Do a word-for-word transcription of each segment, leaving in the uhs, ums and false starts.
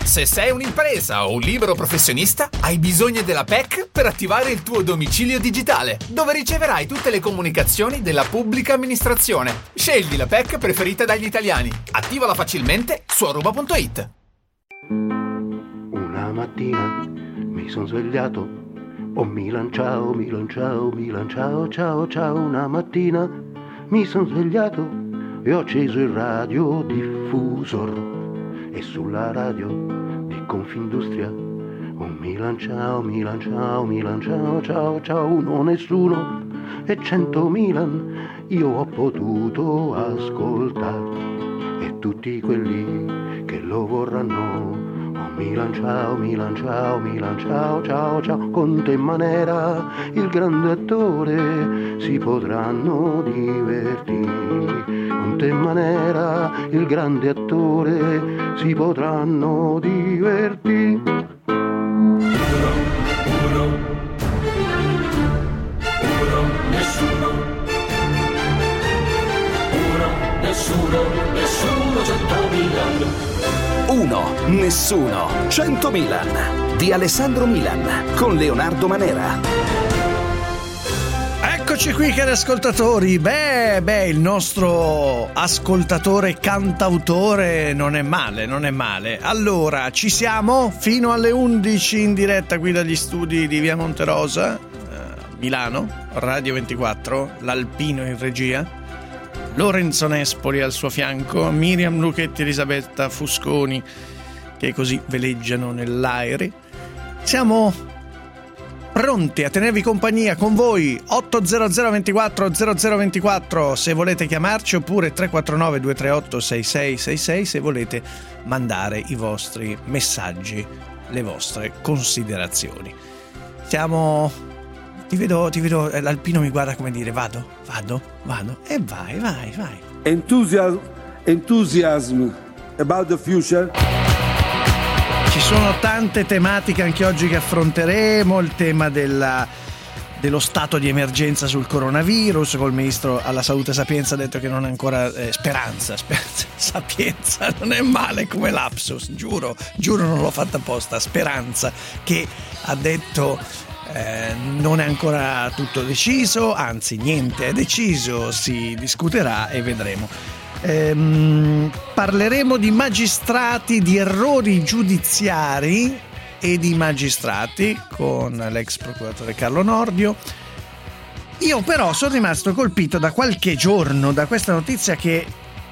Se sei un'impresa o un libero professionista, hai bisogno della P E C per attivare il tuo domicilio digitale, dove riceverai tutte le comunicazioni della pubblica amministrazione. Scegli la P E C preferita dagli italiani. Attivala facilmente su aruba punto it. Una mattina mi sono svegliato, oh Milan ciao, Milan ciao, Milan ciao, ciao, ciao. Una mattina mi sono svegliato e ho acceso il radiodiffusor e sulla radio di Confindustria, oh Milan ciao, Milan ciao, Milan ciao, ciao, ciao. Uno, nessuno e cento Milan io ho potuto ascoltare, e tutti quelli che lo vorranno, oh Milan ciao, Milan ciao, Milan ciao, ciao, ciao. Conte in Manera, il grande attore, si potranno divertire. Conte in Manera, il grande attore, si potranno divertire. Uno, uno, uno, nessuno. Uno, nessuno, nessuno, cento Milan. Uno, nessuno, cento Milan di Alessandro Milan con Leonardo Manera. Eccoci qui, cari ascoltatori. Beh, beh, il nostro ascoltatore cantautore non è male, non è male. Allora, ci siamo fino alle undici in diretta qui dagli studi di Via Monterosa, eh, Milano, Radio ventiquattro, l'Alpino in regia, Lorenzo Nespoli al suo fianco, Miriam Luchetti, Elisabetta Fusconi, che così veleggiano nell'aere. Siamo pronti a tenervi compagnia con voi. Otto zero zero ventiquattro zero zero ventiquattro se volete chiamarci, oppure tre quattro nove due tre otto sei sei sei sei se volete mandare i vostri messaggi, le vostre considerazioni. Siamo... Ti vedo, ti vedo, l'Alpino mi guarda come dire vado, vado, vado, e vai, vai, vai. Enthusiasm, enthusiasm about the future. Ci sono tante tematiche anche oggi che affronteremo, il tema della, dello stato di emergenza sul coronavirus, col ministro alla salute Sapienza ha detto che non è ancora eh, speranza, speranza, Sapienza non è male come lapsus, giuro, giuro non l'ho fatta apposta, Speranza, che ha detto... Eh, non è ancora tutto deciso, anzi niente è deciso, si discuterà e vedremo. Ehm, parleremo di magistrati, di errori giudiziari e di magistrati con l'ex procuratore Carlo Nordio. Io però sono rimasto colpito da qualche giorno da questa notizia che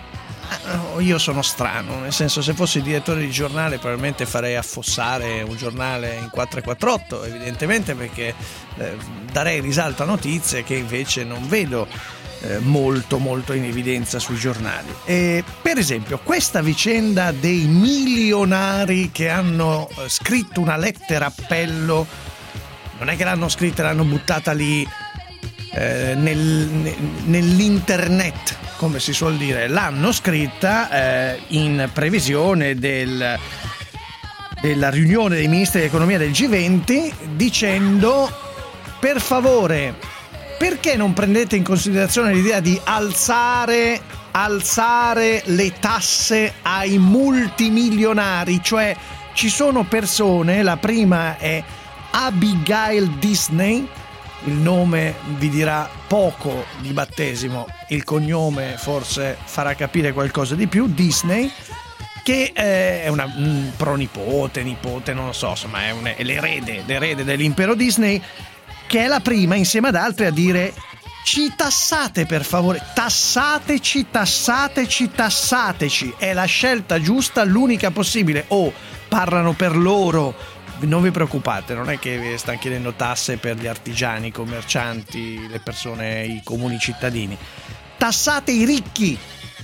io sono strano, nel senso, se fossi direttore di giornale probabilmente farei affossare un giornale in quattrocentoquarantotto, evidentemente, perché eh, darei risalto a notizie che invece non vedo eh, molto molto in evidenza sui giornali. E, per esempio, questa vicenda dei milionari che hanno eh, scritto una lettera appello, non è che l'hanno scritta e l'hanno buttata lì eh, nel, ne, nell'internet, come si suol dire, l'hanno scritta eh, in previsione del, della riunione dei ministri dell'economia del G venti, dicendo: per favore, perché non prendete in considerazione l'idea di alzare, alzare le tasse ai multimilionari? Cioè, ci sono persone, la prima è Abigail Disney, il nome vi dirà poco di battesimo, il cognome forse farà capire qualcosa di più, Disney, che è una un pronipote, nipote, non lo so, insomma è, un, è l'erede, l'erede dell'impero Disney, che è la prima insieme ad altri a dire: ci tassate per favore, tassateci, tassateci, tassateci, è la scelta giusta, l'unica possibile. O parlano per loro, non vi preoccupate, non è che vi stanno chiedendo tasse per gli artigiani, i commercianti, le persone, i comuni cittadini. Tassate i ricchi.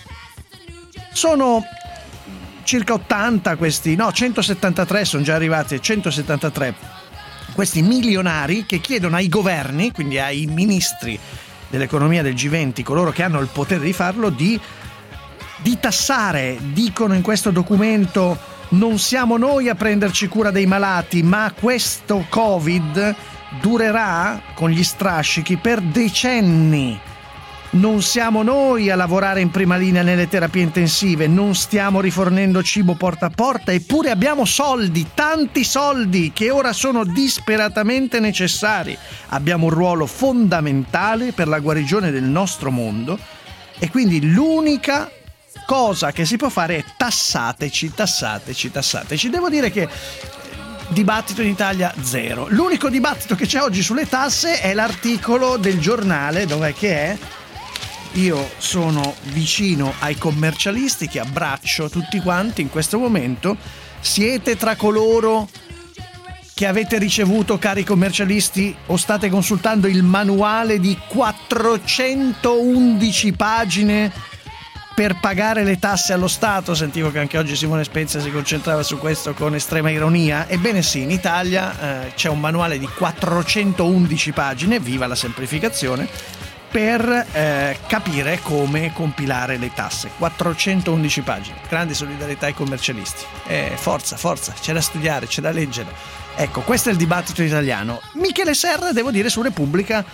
Sono circa ottanta questi, no, centosettantatré sono già arrivati, centosettantatré questi milionari che chiedono ai governi, quindi ai ministri dell'economia del G venti, coloro che hanno il potere di farlo, di, di tassare. Dicono in questo documento: non siamo noi a prenderci cura dei malati, ma questo Covid durerà con gli strascichi per decenni. Non siamo noi a lavorare in prima linea nelle terapie intensive, non stiamo rifornendo cibo porta a porta, eppure abbiamo soldi, tanti soldi, che ora sono disperatamente necessari. Abbiamo un ruolo fondamentale per la guarigione del nostro mondo e quindi l'unica cosa che si può fare è tassateci, tassateci, tassateci. Devo dire che dibattito in Italia zero. L'unico dibattito che c'è oggi sulle tasse è l'articolo del giornale, dov'è che è? Io sono vicino ai commercialisti che abbraccio tutti quanti in questo momento. Siete tra coloro che avete ricevuto, cari commercialisti, o state consultando il manuale di quattrocentoundici pagine per pagare le tasse allo Stato? Sentivo che anche oggi Simone Spezia si concentrava su questo con estrema ironia. Ebbene sì, in Italia eh, c'è un manuale di quattrocentoundici pagine, viva la semplificazione, per eh, capire come compilare le tasse. quattrocentoundici pagine. Grande solidarietà ai commercialisti. Eh, forza, forza, c'è da studiare, c'è da leggere. Ecco, questo è il dibattito italiano. Michele Serra, devo dire, su Repubblica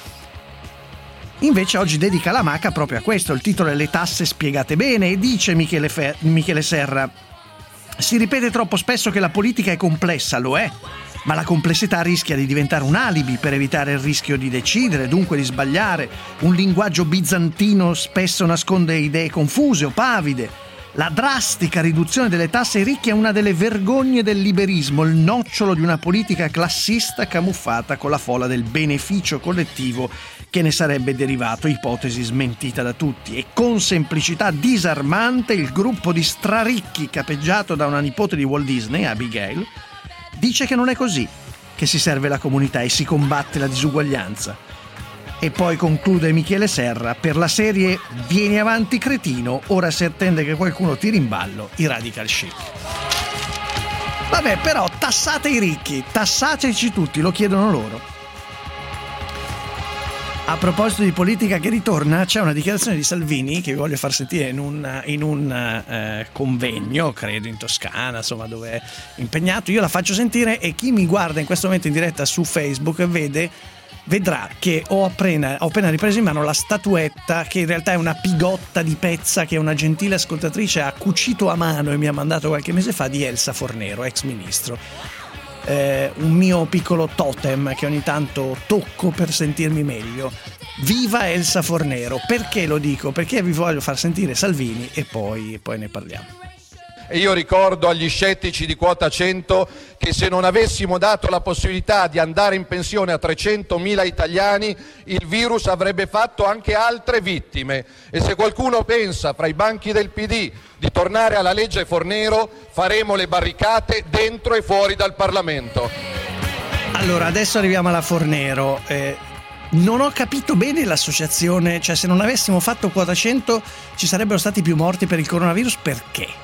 invece oggi dedica la maca proprio a questo. Il titolo è Le tasse spiegate bene e dice Michele, Fer- Michele Serra: si ripete troppo spesso che la politica è complessa, lo è, ma la complessità rischia di diventare un alibi per evitare il rischio di decidere, dunque di sbagliare. Un linguaggio bizantino spesso nasconde idee confuse o pavide. La drastica riduzione delle tasse ai ricchi è una delle vergogne del liberismo, il nocciolo di una politica classista camuffata con la fola del beneficio collettivo che ne sarebbe derivato, ipotesi smentita da tutti. E con semplicità disarmante il gruppo di straricchi capeggiato da una nipote di Walt Disney, Abigail, dice che non è così che si serve la comunità e si combatte la disuguaglianza. E poi conclude Michele Serra: per la serie vieni avanti cretino, ora si attende che qualcuno tiri in ballo i radical chic. Vabbè, però tassate i ricchi, tassateci tutti, lo chiedono loro. A proposito di politica che ritorna, c'è una dichiarazione di Salvini che vi voglio far sentire in un, in un eh, convegno, credo in Toscana, insomma, dove è impegnato. Io la faccio sentire e chi mi guarda in questo momento in diretta su Facebook vede, vedrà che ho appena, ho appena ripreso in mano la statuetta, che in realtà è una pigotta di pezza che una gentile ascoltatrice ha cucito a mano e mi ha mandato qualche mese fa, di Elsa Fornero, ex ministro. Eh, un mio piccolo totem che ogni tanto tocco per sentirmi meglio. Viva Elsa Fornero! Perché lo dico? Perché vi voglio far sentire Salvini e poi, poi ne parliamo. E io ricordo agli scettici di quota cento che se non avessimo dato la possibilità di andare in pensione a trecentomila italiani, il virus avrebbe fatto anche altre vittime. E se qualcuno pensa fra i banchi del P D di tornare alla legge Fornero, faremo le barricate dentro e fuori dal Parlamento. Allora, adesso arriviamo alla Fornero. Eh, non ho capito bene l'associazione, cioè se non avessimo fatto quota cento ci sarebbero stati più morti per il coronavirus, perché?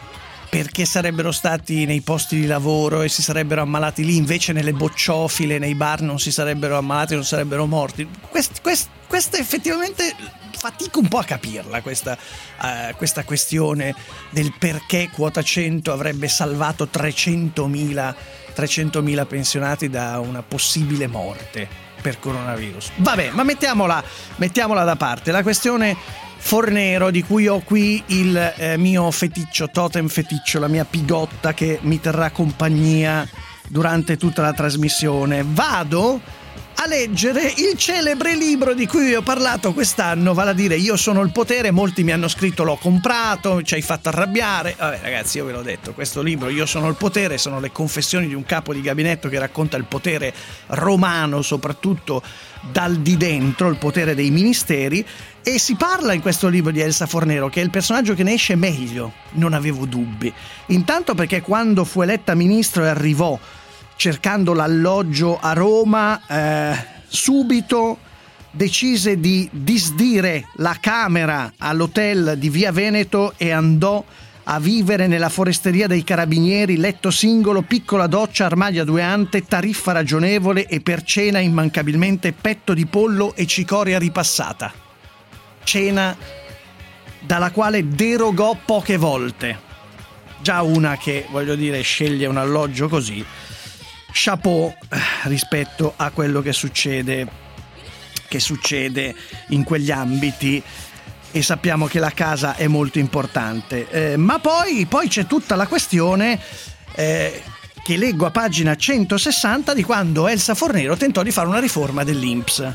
Perché sarebbero stati nei posti di lavoro e si sarebbero ammalati lì, invece nelle bocciofile, nei bar non si sarebbero ammalati, non sarebbero morti. Quest, quest, questa effettivamente fatico un po' a capirla, questa, uh, questa questione del perché quota cento avrebbe salvato trecentomila pensionati da una possibile morte per coronavirus. Vabbè, ma mettiamola, mettiamola da parte. La questione Fornero, di cui ho qui il eh, mio feticcio, totem feticcio, la mia pigotta che mi terrà compagnia durante tutta la trasmissione. Vado a leggere il celebre libro di cui vi ho parlato quest'anno, vale a dire Io sono il potere. Molti mi hanno scritto l'ho comprato, ci hai fatto arrabbiare. Vabbè ragazzi, io ve l'ho detto, questo libro Io sono il potere sono le confessioni di un capo di gabinetto che racconta il potere romano, soprattutto dal di dentro, il potere dei ministeri. E si parla in questo libro di Elsa Fornero, che è il personaggio che ne esce meglio, non avevo dubbi. Intanto perché quando fu eletta ministro e arrivò cercando l'alloggio a Roma, eh, subito decise di disdire la camera all'hotel di Via Veneto e andò a vivere nella foresteria dei carabinieri, letto singolo, piccola doccia, armadio a due ante, tariffa ragionevole e per cena immancabilmente petto di pollo e cicoria ripassata. Cena dalla quale derogò poche volte. Già una che, voglio dire, sceglie un alloggio così, chapeau rispetto a quello che succede che succede in quegli ambiti, e sappiamo che la casa è molto importante. Eh, ma poi, poi c'è tutta la questione eh, che leggo a pagina centosessanta di quando Elsa Fornero tentò di fare una riforma dell'I N P S.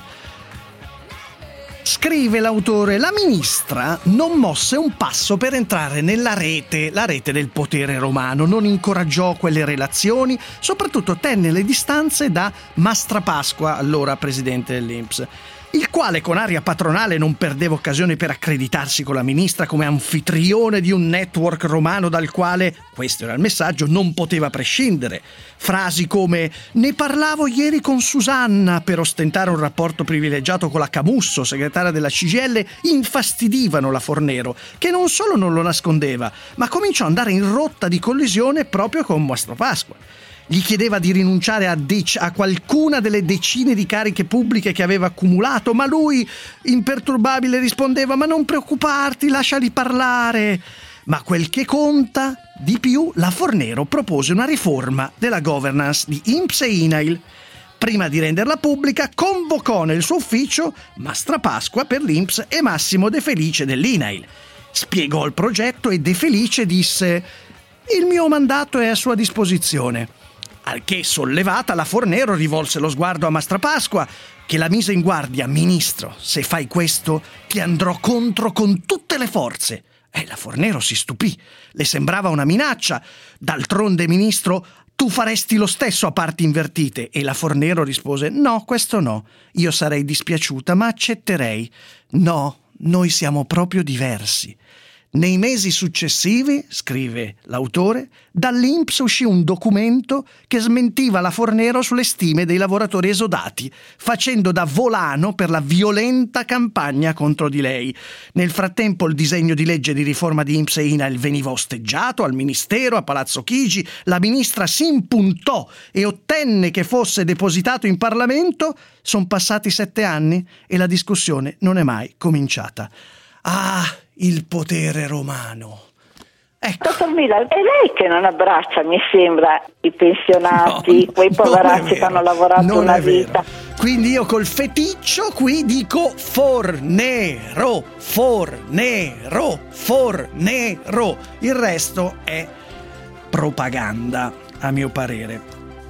Scrive l'autore: la ministra non mosse un passo per entrare nella rete, la rete del potere romano, non incoraggiò quelle relazioni, soprattutto tenne le distanze da Mastrapasqua, allora presidente dell'I N P S, il quale con aria patronale non perdeva occasione per accreditarsi con la ministra come anfitrione di un network romano dal quale, questo era il messaggio, non poteva prescindere. Frasi come «ne parlavo ieri con Susanna» per ostentare un rapporto privilegiato con la Camusso, segretaria della C G I L, infastidivano la Fornero, che non solo non lo nascondeva, ma cominciò ad andare in rotta di collisione proprio con Mastrapasqua. Gli chiedeva di rinunciare a, dec- a qualcuna delle decine di cariche pubbliche che aveva accumulato, ma lui, imperturbabile, rispondeva: ma non preoccuparti, lasciali parlare. Ma quel che conta di più, la Fornero propose una riforma della governance di I N P S e I N A I L. Prima di renderla pubblica, convocò nel suo ufficio Mastrapasqua per l'I N P S e Massimo De Felice dell'I N A I L. Spiegò il progetto e De Felice disse: il mio mandato è a sua disposizione. Al che, sollevata, la Fornero rivolse lo sguardo a Mastrapasqua, che la mise in guardia: ministro, se fai questo ti andrò contro con tutte le forze. E la Fornero si stupì, le sembrava una minaccia. D'altronde, ministro, tu faresti lo stesso a parti invertite. E la Fornero rispose: no, questo no, io sarei dispiaciuta, ma accetterei. No, noi siamo proprio diversi. Nei mesi successivi, scrive l'autore, dall'I N P S uscì un documento che smentiva la Fornero sulle stime dei lavoratori esodati, facendo da volano per la violenta campagna contro di lei. Nel frattempo il disegno di legge di riforma di I N P S e I N A I L veniva osteggiato al Ministero, a Palazzo Chigi, la ministra si impuntò e ottenne che fosse depositato in Parlamento. Sono passati sette anni e la discussione non è mai cominciata. Ah, il potere romano. Ecco. Dottor Milan, è lei che non abbraccia, mi sembra, i pensionati, no, quei poveracci che hanno lavorato una vita. Quindi io col feticcio qui dico Fornero, Fornero, Fornero. Il resto è propaganda, a mio parere.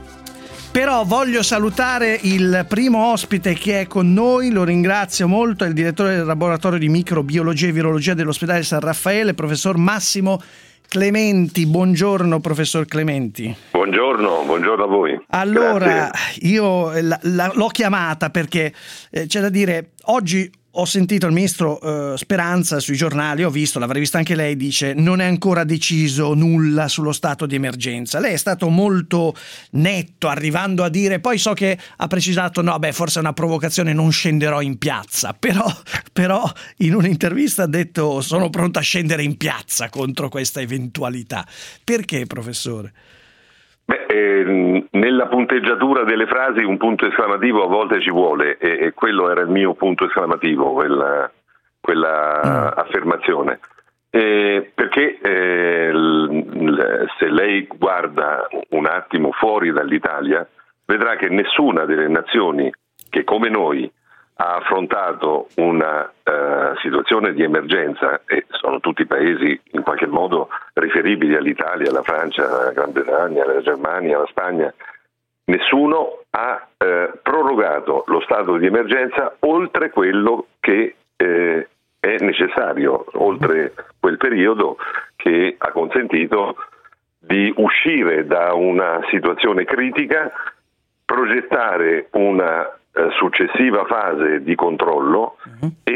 Però voglio salutare il primo ospite che è con noi, lo ringrazio molto, è il direttore del laboratorio di microbiologia e virologia dell'ospedale San Raffaele, professor Massimo Clementi. Buongiorno professor Clementi. Buongiorno, buongiorno a voi. Allora, grazie. Io la, la, l'ho chiamata perché eh, c'è da dire, oggi ho sentito il ministro eh, Speranza sui giornali, ho visto, l'avrei visto anche lei, dice non è ancora deciso nulla sullo stato di emergenza. Lei è stato molto netto, arrivando a dire, poi so che ha precisato, no beh forse è una provocazione, non scenderò in piazza, però, però in un'intervista ha detto sono pronto a scendere in piazza contro questa eventualità. Perché, professore? Beh, eh, nella punteggiatura delle frasi un punto esclamativo a volte ci vuole e, e quello era il mio punto esclamativo, quella, quella mm. affermazione. Eh, perché eh, l, l, se lei guarda un attimo fuori dall'Italia vedrà che nessuna delle nazioni che come noi ha affrontato una uh, situazione di emergenza, e sono tutti paesi in qualche modo riferibili all'Italia, alla Francia, alla Gran Bretagna, alla Germania, alla Spagna, nessuno ha uh, prorogato lo stato di emergenza oltre quello che uh, è necessario, oltre quel periodo che ha consentito di uscire da una situazione critica, progettare una successiva fase di controllo uh-huh. e,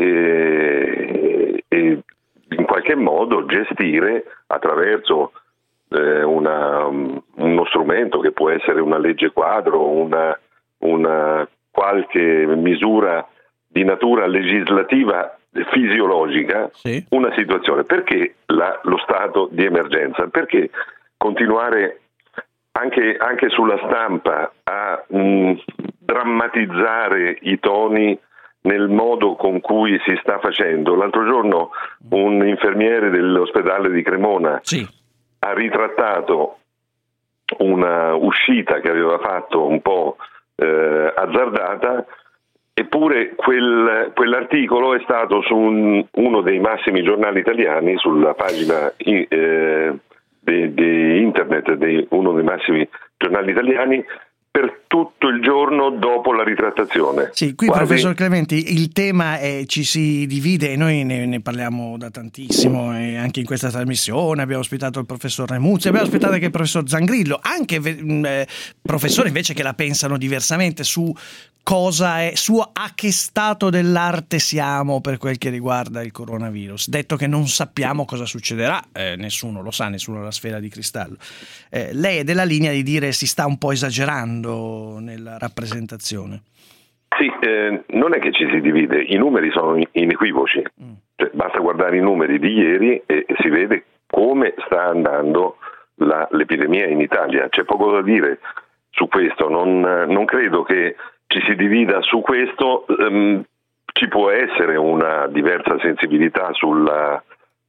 e, e in qualche modo gestire attraverso eh, una, uno strumento che può essere una legge quadro, una, una qualche misura di natura legislativa fisiologica, sì. Una situazione. Perché la, lo stato di emergenza? Perché continuare Anche, anche sulla stampa a mh, drammatizzare i toni nel modo con cui si sta facendo. L'altro giorno un infermiere dell'ospedale di Cremona sì. ha ritrattato una uscita che aveva fatto un po' eh, azzardata eppure quel, quell'articolo è stato su un, uno dei massimi giornali italiani, sulla pagina eh, di, di internet di uno dei massimi giornali italiani, per tutto il giorno dopo la ritrattazione. Sì, qui Quasi... professor Clementi, il tema è, ci si divide e noi ne, ne parliamo da tantissimo e anche in questa trasmissione abbiamo ospitato il professor Remuzzi, abbiamo ospitato anche il professor Zangrillo, anche eh, professori invece che la pensano diversamente su cosa è, su a che stato dell'arte siamo per quel che riguarda il coronavirus, detto che non sappiamo cosa succederà, eh, nessuno lo sa, nessuno ha la sfera di cristallo. Eh, lei è della linea di dire si sta un po' esagerando nella rappresentazione. Sì, eh, non è che ci si divide, i numeri sono inequivoci, mm. cioè, basta guardare i numeri di ieri e, e si vede come sta andando la, l'epidemia in Italia, c'è poco da dire su questo, non, non credo che ci si divida su questo, um, ci può essere una diversa sensibilità sulla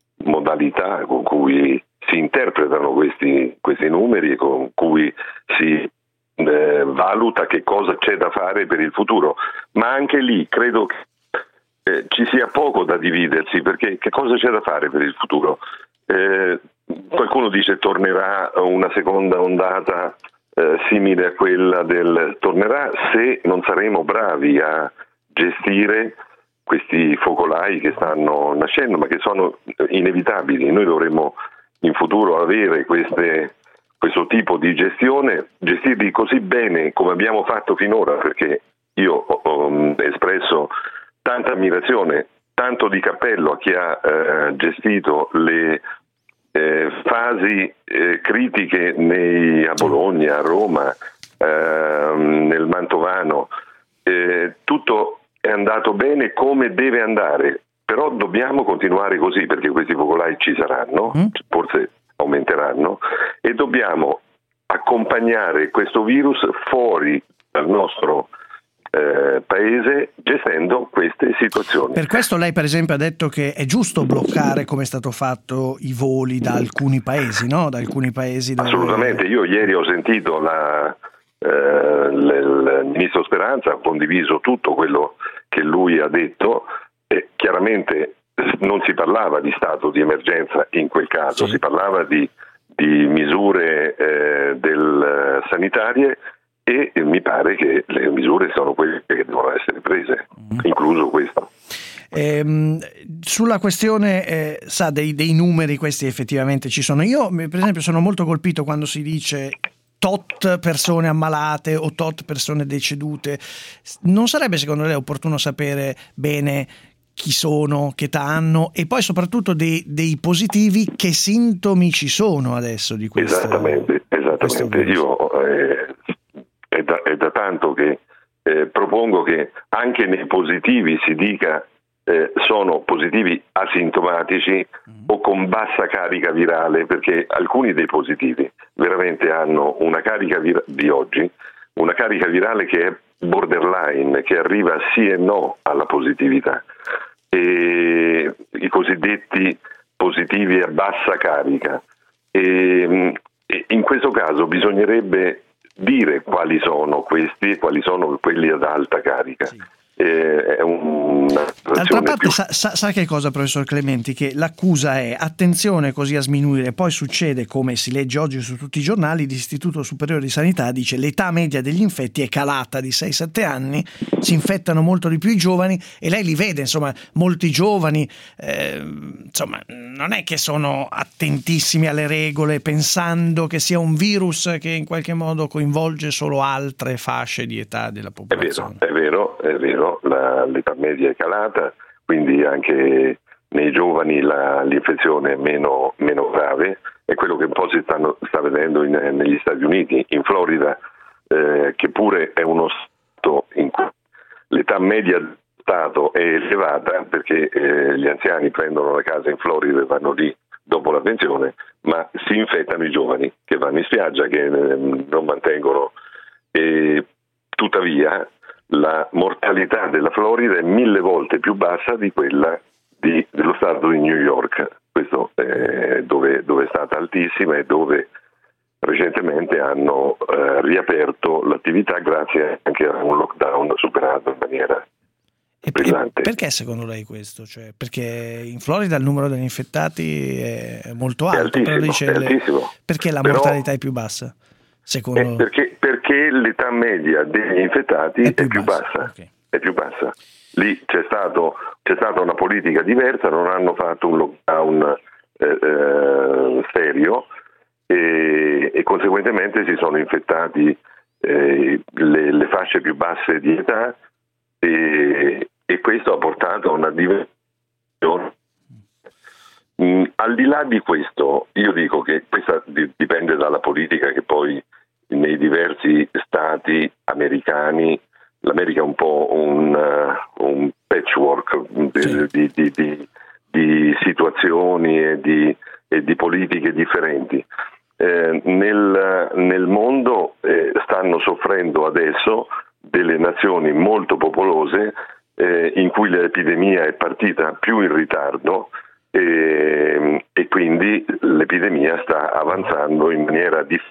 modalità con cui si interpretano questi, questi numeri e con cui si eh, valuta che cosa c'è da fare per il futuro, ma anche lì credo che eh, ci sia poco da dividersi, perché che cosa c'è da fare per il futuro? Eh, qualcuno dice tornerà una seconda ondata Eh, simile a quella del tornerà se non saremo bravi a gestire questi focolai che stanno nascendo ma che sono inevitabili. Noi dovremmo in futuro avere queste, questo tipo di gestione, gestirli così bene come abbiamo fatto finora, perché io ho, ho espresso tanta ammirazione, tanto di cappello a chi ha eh, gestito le Eh, fasi eh, critiche nei, a Bologna, a Roma, eh, nel Mantovano, eh, tutto è andato bene come deve andare, però dobbiamo continuare così perché questi focolai ci saranno, mm. forse aumenteranno, e dobbiamo accompagnare questo virus fuori dal nostro Eh, paese gestendo queste situazioni. Per questo lei per esempio ha detto che è giusto bloccare, come è stato fatto, i voli da alcuni paesi, no? Da alcuni paesi dove... Assolutamente, io ieri ho sentito la, eh, l, il ministro Speranza, ha condiviso tutto quello che lui ha detto e chiaramente non si parlava di stato di emergenza in quel caso, sì. Si parlava di, di misure eh, del, sanitarie e mi pare che le misure sono quelle che devono essere prese, mm. incluso questo. Ehm, sulla questione eh, sa dei, dei numeri, questi effettivamente ci sono. Io per esempio sono molto colpito quando si dice tot persone ammalate o tot persone decedute. Non sarebbe secondo lei opportuno sapere bene chi sono, che età hanno e poi soprattutto dei, dei positivi, che sintomi ci sono adesso di questo? Esattamente, esattamente. Io eh, È da, è da tanto che eh, propongo che anche nei positivi si dica eh, sono positivi asintomatici mm. o con bassa carica virale, perché alcuni dei positivi veramente hanno una carica vir- di oggi, una carica virale che è borderline, che arriva sì e no alla positività. E i cosiddetti positivi a bassa carica. E, e in questo caso bisognerebbe dire quali sono questi e quali sono quelli ad alta carica. Sì. Eh, è un, D'altra parte più... sa, sa, sa che cosa, professor Clementi, che l'accusa è attenzione così a sminuire, poi succede come si legge oggi su tutti i giornali, l'Istituto Superiore di Sanità dice l'età media degli infetti è calata di sei sette anni, si infettano molto di più i giovani e lei li vede, insomma molti giovani eh, insomma non è che sono attentissimi alle regole pensando che sia un virus che in qualche modo coinvolge solo altre fasce di età della popolazione. È vero, è vero, è vero. La, l'età media è calata, quindi anche nei giovani la, l'infezione è meno, meno grave, è quello che un po' si stanno, sta vedendo in, negli Stati Uniti, in Florida, eh, che pure è uno stato in cui l'età media del stato è elevata perché eh, gli anziani prendono la casa in Florida e vanno lì dopo la pensione, ma si infettano i giovani che vanno in spiaggia, che eh, non mantengono, e tuttavia la mortalità della Florida è mille volte più bassa di quella di, dello stato di New York, questo è dove, dove è stata altissima e dove recentemente hanno eh, riaperto l'attività grazie anche a un lockdown superato in maniera E pesante. Perché secondo lei questo? Cioè, perché in Florida il numero degli infettati è molto alto, è altissimo, però dice è altissimo. Le... perché la però, mortalità è più bassa? Secondo... eh, perché, perché l'età media degli infettati è più, è più bassa, bassa. Okay. È più bassa. Lì c'è stato c'è stata una politica diversa, non hanno fatto un lockdown eh, eh, serio e, e conseguentemente si sono infettati eh, le, le fasce più basse di età e, e questo ha portato a una diversione. Mm, al di là di questo, io dico che questa dipende dalla politica che poi nei diversi stati americani, l'America è un po' un, uh, un patchwork sì. di, di, di, di situazioni e di, e di politiche differenti. Eh, nel, nel mondo eh, stanno soffrendo adesso delle nazioni molto popolose eh, in cui l'epidemia è partita più in ritardo e, e quindi l'epidemia sta avanzando in maniera differente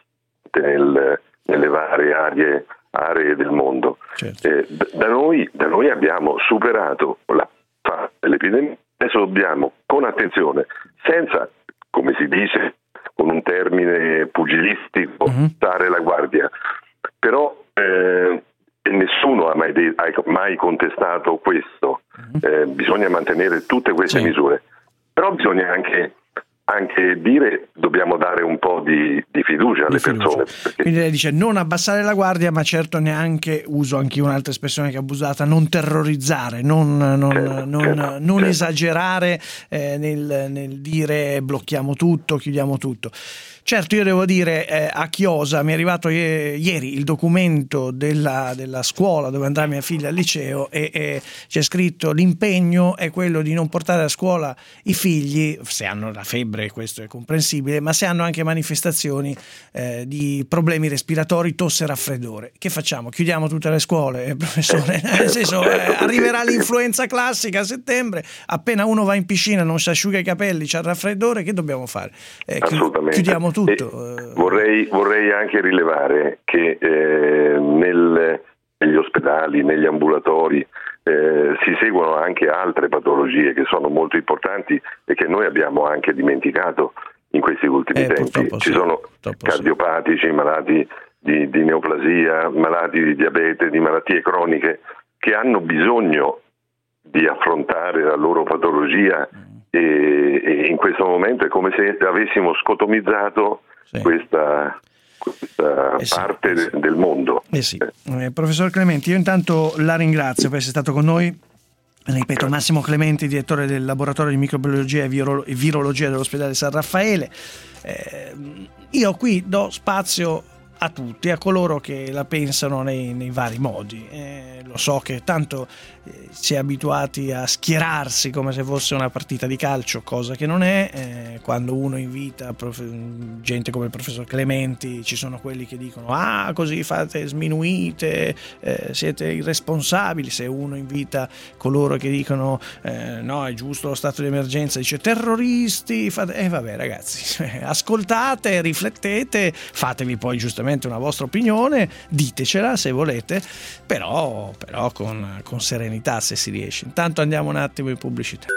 nel, nelle varie aree, aree del mondo. Certo. Eh, da, noi, da noi abbiamo superato la fase dell'epidemia, adesso dobbiamo con attenzione, senza, come si dice con un termine pugilistico, mm-hmm. dare la guardia, però eh, nessuno ha mai, de- ha mai contestato questo. Mm-hmm. Eh, bisogna mantenere tutte queste sì. misure, però bisogna anche anche dire dobbiamo dare un po' di, di fiducia alle di fiducia. persone. Perché... Quindi lei dice non abbassare la guardia, ma certo neanche, uso anche un'altra espressione che è abusata, non terrorizzare, non, non, certo, non, certo, non certo. esagerare eh, nel, nel dire blocchiamo tutto, chiudiamo tutto. Certo, io devo dire, eh, a Chiosa mi è arrivato i- ieri il documento della, della scuola dove andrà mia figlia al liceo e, e c'è scritto l'impegno è quello di non portare a scuola i figli, se hanno la febbre, questo è comprensibile, ma se hanno anche manifestazioni eh, di problemi respiratori, tosse e raffreddore. Che facciamo? Chiudiamo tutte le scuole, eh, professore? Eh, Nel senso, certo, eh, perché... arriverà l'influenza classica a settembre, appena uno va in piscina, non si asciuga i capelli, c'ha il raffreddore, che dobbiamo fare? Eh, Assolutamente. Chiudiamo tutto. E vorrei, vorrei anche rilevare che eh, nel, negli ospedali, negli ambulatori eh, si seguono anche altre patologie che sono molto importanti e che noi abbiamo anche dimenticato in questi ultimi eh, tempi. Ci sì, sono cardiopatici, sì. malati di, di neoplasia, malati di diabete, di malattie croniche che hanno bisogno di affrontare la loro patologia mm. e, e in questo momento è come se avessimo scotomizzato sì. questa, questa eh sì, parte eh sì. del mondo. Eh sì. eh, professor Clementi, io intanto la ringrazio per essere stato con noi. Ripeto, Massimo Clementi, direttore del laboratorio di microbiologia e, viro- e virologia dell'ospedale San Raffaele. Eh, io qui do spazio a tutti, a coloro che la pensano nei, nei vari modi. Eh, lo so che tanto eh, si è abituati a schierarsi come se fosse una partita di calcio, cosa che non è. Eh, quando uno invita prof... gente come il professor Clementi, ci sono quelli che dicono ah, così fate, sminuite, eh, siete irresponsabili. Se uno invita coloro che dicono eh, no, è giusto lo stato di emergenza, dice terroristi, fate... eh vabbè ragazzi, ascoltate, riflettete, fatevi poi giustamente una vostra opinione, ditecela se volete, però, però con, con serenità se si riesce. Intanto andiamo un attimo in pubblicità.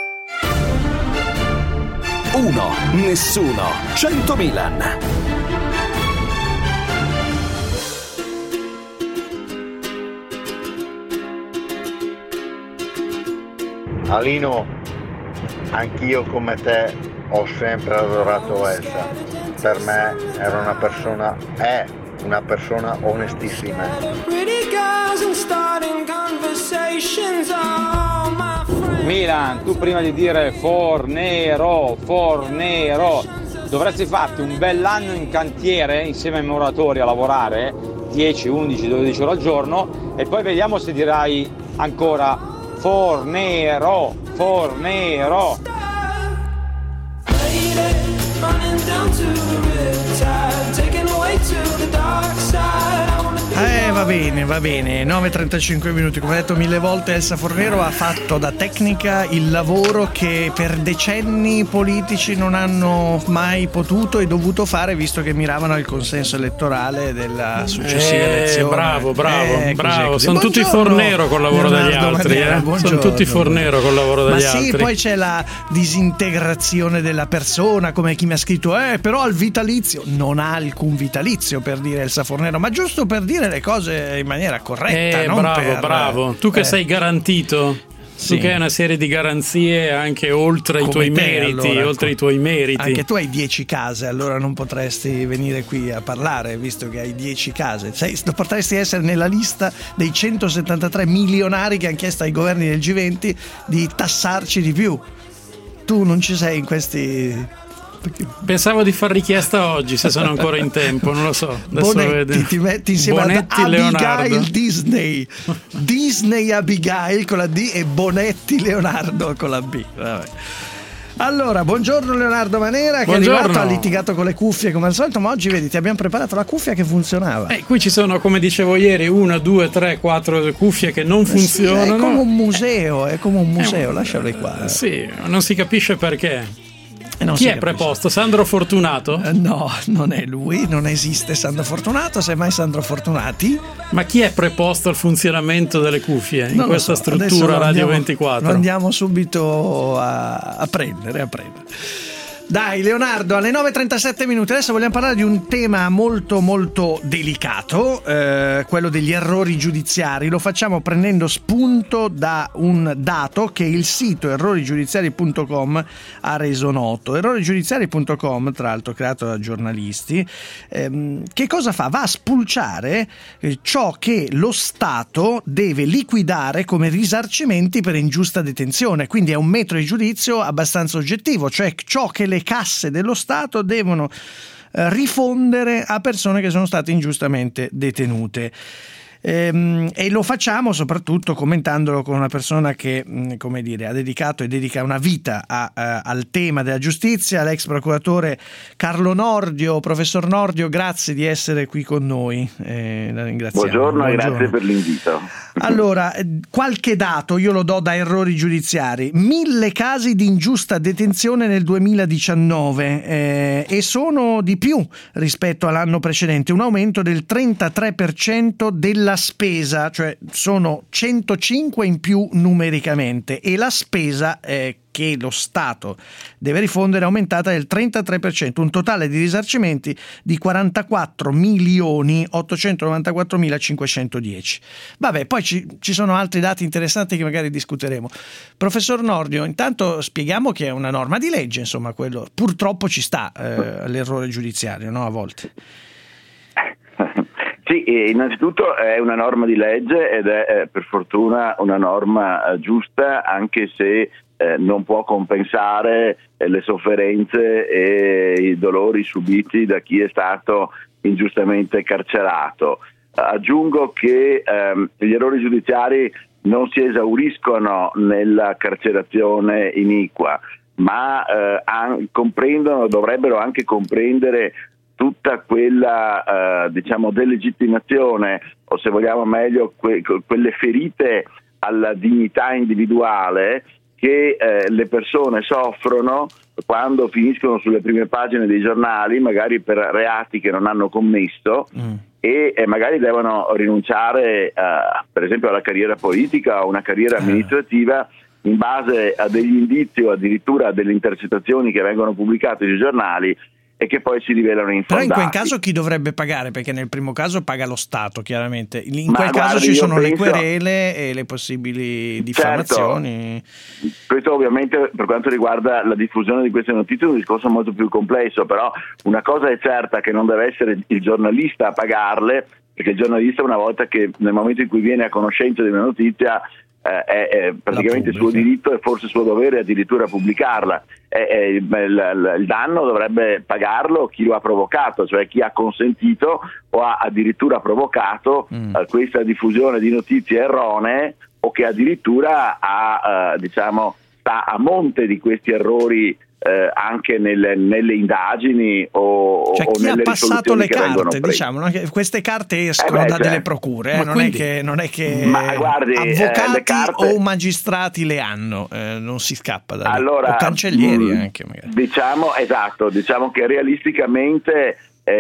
Uno, nessuno, cento Milan. Alino, anch'io come te ho sempre adorato Elsa. Per me era una persona, è una persona onestissima. Milan, tu prima di dire Fornero, Fornero, dovresti farti un bell'anno in cantiere insieme ai muratori a lavorare, dieci, undici, dodici ore al giorno, e poi vediamo se dirai ancora Fornero, Fornero. Eh va bene, va bene. nove e trentacinque minuti. Come detto mille volte, Elsa Fornero ha fatto da tecnica il lavoro che per decenni i politici non hanno mai potuto e dovuto fare, visto che miravano al consenso elettorale della successiva eh, elezione. Bravo, bravo, eh, bravo. Così, Sono così. tutti Fornero col lavoro Leonardo degli altri. Manera, Eh? Sono tutti Fornero col lavoro degli Ma altri. sì, poi c'è la disintegrazione della persona, come chi mi ha scritto, eh, però al vitalizio. Non ha alcun vitalizio, per dire Elsa Fornero, ma giusto per dire le cose in maniera corretta. Eh, non bravo, per, bravo. Tu che eh. sei garantito, Sì. tu che hai una serie di garanzie anche oltre i Come tuoi te, meriti, allora, oltre i tuoi meriti. Anche tu hai dieci case, allora non potresti venire qui a parlare, visto che hai dieci case. Sei, potresti essere nella lista dei centosettantatré milionari che hanno chiesto ai governi del G venti di tassarci di più. Tu non ci sei in questi... Pensavo di far richiesta oggi, se sono ancora in tempo, non lo so. Adesso Bonetti, vedo. ti metti insieme Bonetti, ad Abigail Leonardo. Disney. Disney Abigail con la D e Bonetti Leonardo con la B. Vabbè. Allora, buongiorno Leonardo Manera, che Buongiorno. è arrivato, ha litigato con le cuffie come al solito, ma oggi vedi, ti abbiamo preparato la cuffia che funzionava. Eh, qui ci sono, come dicevo ieri, una, due, tre, quattro cuffie che non Eh sì, funzionano. è come un museo, è come un museo, un- lasciale qua. Sì, non si capisce perché. E non Chi si è capisce. preposto? Sandro Fortunato? Eh, No, non è lui, non esiste Sandro Fortunato, semmai Sandro Fortunati. Ma chi è preposto al funzionamento delle cuffie in Non lo questa so, adesso struttura lo Radio andiamo- ventiquattro? Lo andiamo subito a, a prendere, a prendere. Dai Leonardo, alle nove e trentasette minuti adesso vogliamo parlare di un tema molto molto delicato, eh, quello degli errori giudiziari. Lo facciamo prendendo spunto da un dato che il sito errori giudiziari punto com ha reso noto. errori giudiziari punto com, tra l'altro creato da giornalisti, ehm, che cosa fa? Va a spulciare eh, ciò che lo Stato deve liquidare come risarcimenti per ingiusta detenzione, quindi è un metro di giudizio abbastanza oggettivo, cioè ciò che le casse dello Stato devono eh, rifondere a persone che sono state ingiustamente detenute. Ehm, e lo facciamo soprattutto commentandolo con una persona che, mh, come dire, ha dedicato e dedica una vita a, a, al tema della giustizia, l'ex procuratore Carlo Nordio. Professor Nordio, grazie di essere qui con noi. Eh, la ringraziamo. Buongiorno, e Buongiorno. grazie per l'invito. Allora, eh, qualche dato io lo do da errori giudiziari. Mille casi di ingiusta detenzione nel duemiladiciannove eh, e sono di più rispetto all'anno precedente, un aumento del trentatré per cento della spesa, cioè sono centocinque in più numericamente, e la spesa eh, che lo Stato deve rifondere è aumentata del trentatré per cento, un totale di risarcimenti di quarantaquattro milioni ottocentonovantaquattromilacinquecentodieci. Vabbè, poi ci, ci sono altri dati interessanti che magari discuteremo. Professor Nordio, intanto spieghiamo che è una norma di legge, insomma, quello purtroppo ci sta eh, l'errore giudiziario, no, a volte. Sì, innanzitutto è una norma di legge ed è eh, per fortuna una norma eh, giusta, anche se eh, non può compensare eh, le sofferenze e i dolori subiti da chi è stato ingiustamente carcerato. Eh, aggiungo che ehm, gli errori giudiziari non si esauriscono nella carcerazione iniqua, ma eh, an- comprendono, dovrebbero anche comprendere tutta quella eh, diciamo delegittimazione, o se vogliamo meglio que- quelle ferite alla dignità individuale che eh, le persone soffrono quando finiscono sulle prime pagine dei giornali, magari per reati che non hanno commesso, mm. e, e magari devono rinunciare eh, per esempio alla carriera politica o una carriera amministrativa in base a degli indizi o addirittura a delle intercettazioni che vengono pubblicate sui giornali e che poi si rivelano infondati. Però in quel caso chi dovrebbe pagare? Perché nel primo caso paga lo Stato, chiaramente. In Ma quel guardi, caso ci sono penso... le querele e le possibili diffamazioni. Certo. Questo ovviamente per quanto riguarda la diffusione di queste notizie è un discorso molto più complesso, però una cosa è certa, che non deve essere il giornalista a pagarle, perché il giornalista, una volta che nel momento in cui viene a conoscenza di una notizia, Eh, è, è praticamente suo diritto e forse suo dovere addirittura pubblicarla. Eh, eh, il, il, il danno dovrebbe pagarlo chi lo ha provocato, cioè chi ha consentito o ha addirittura provocato mm. eh, questa diffusione di notizie erronee, o che addirittura ha, eh, diciamo, sta a monte di questi errori eh, anche nelle, nelle indagini o, cioè, o chi nelle ha passato le carte, prese. diciamo, no? Queste carte escono eh beh, da cioè, delle procure, eh? non, quindi, è che, non è che ma guardi, avvocati eh, le carte... o magistrati le hanno, eh, non si scappa da lì. Allora, o cancellieri mh, anche magari. Diciamo, esatto, diciamo che realisticamente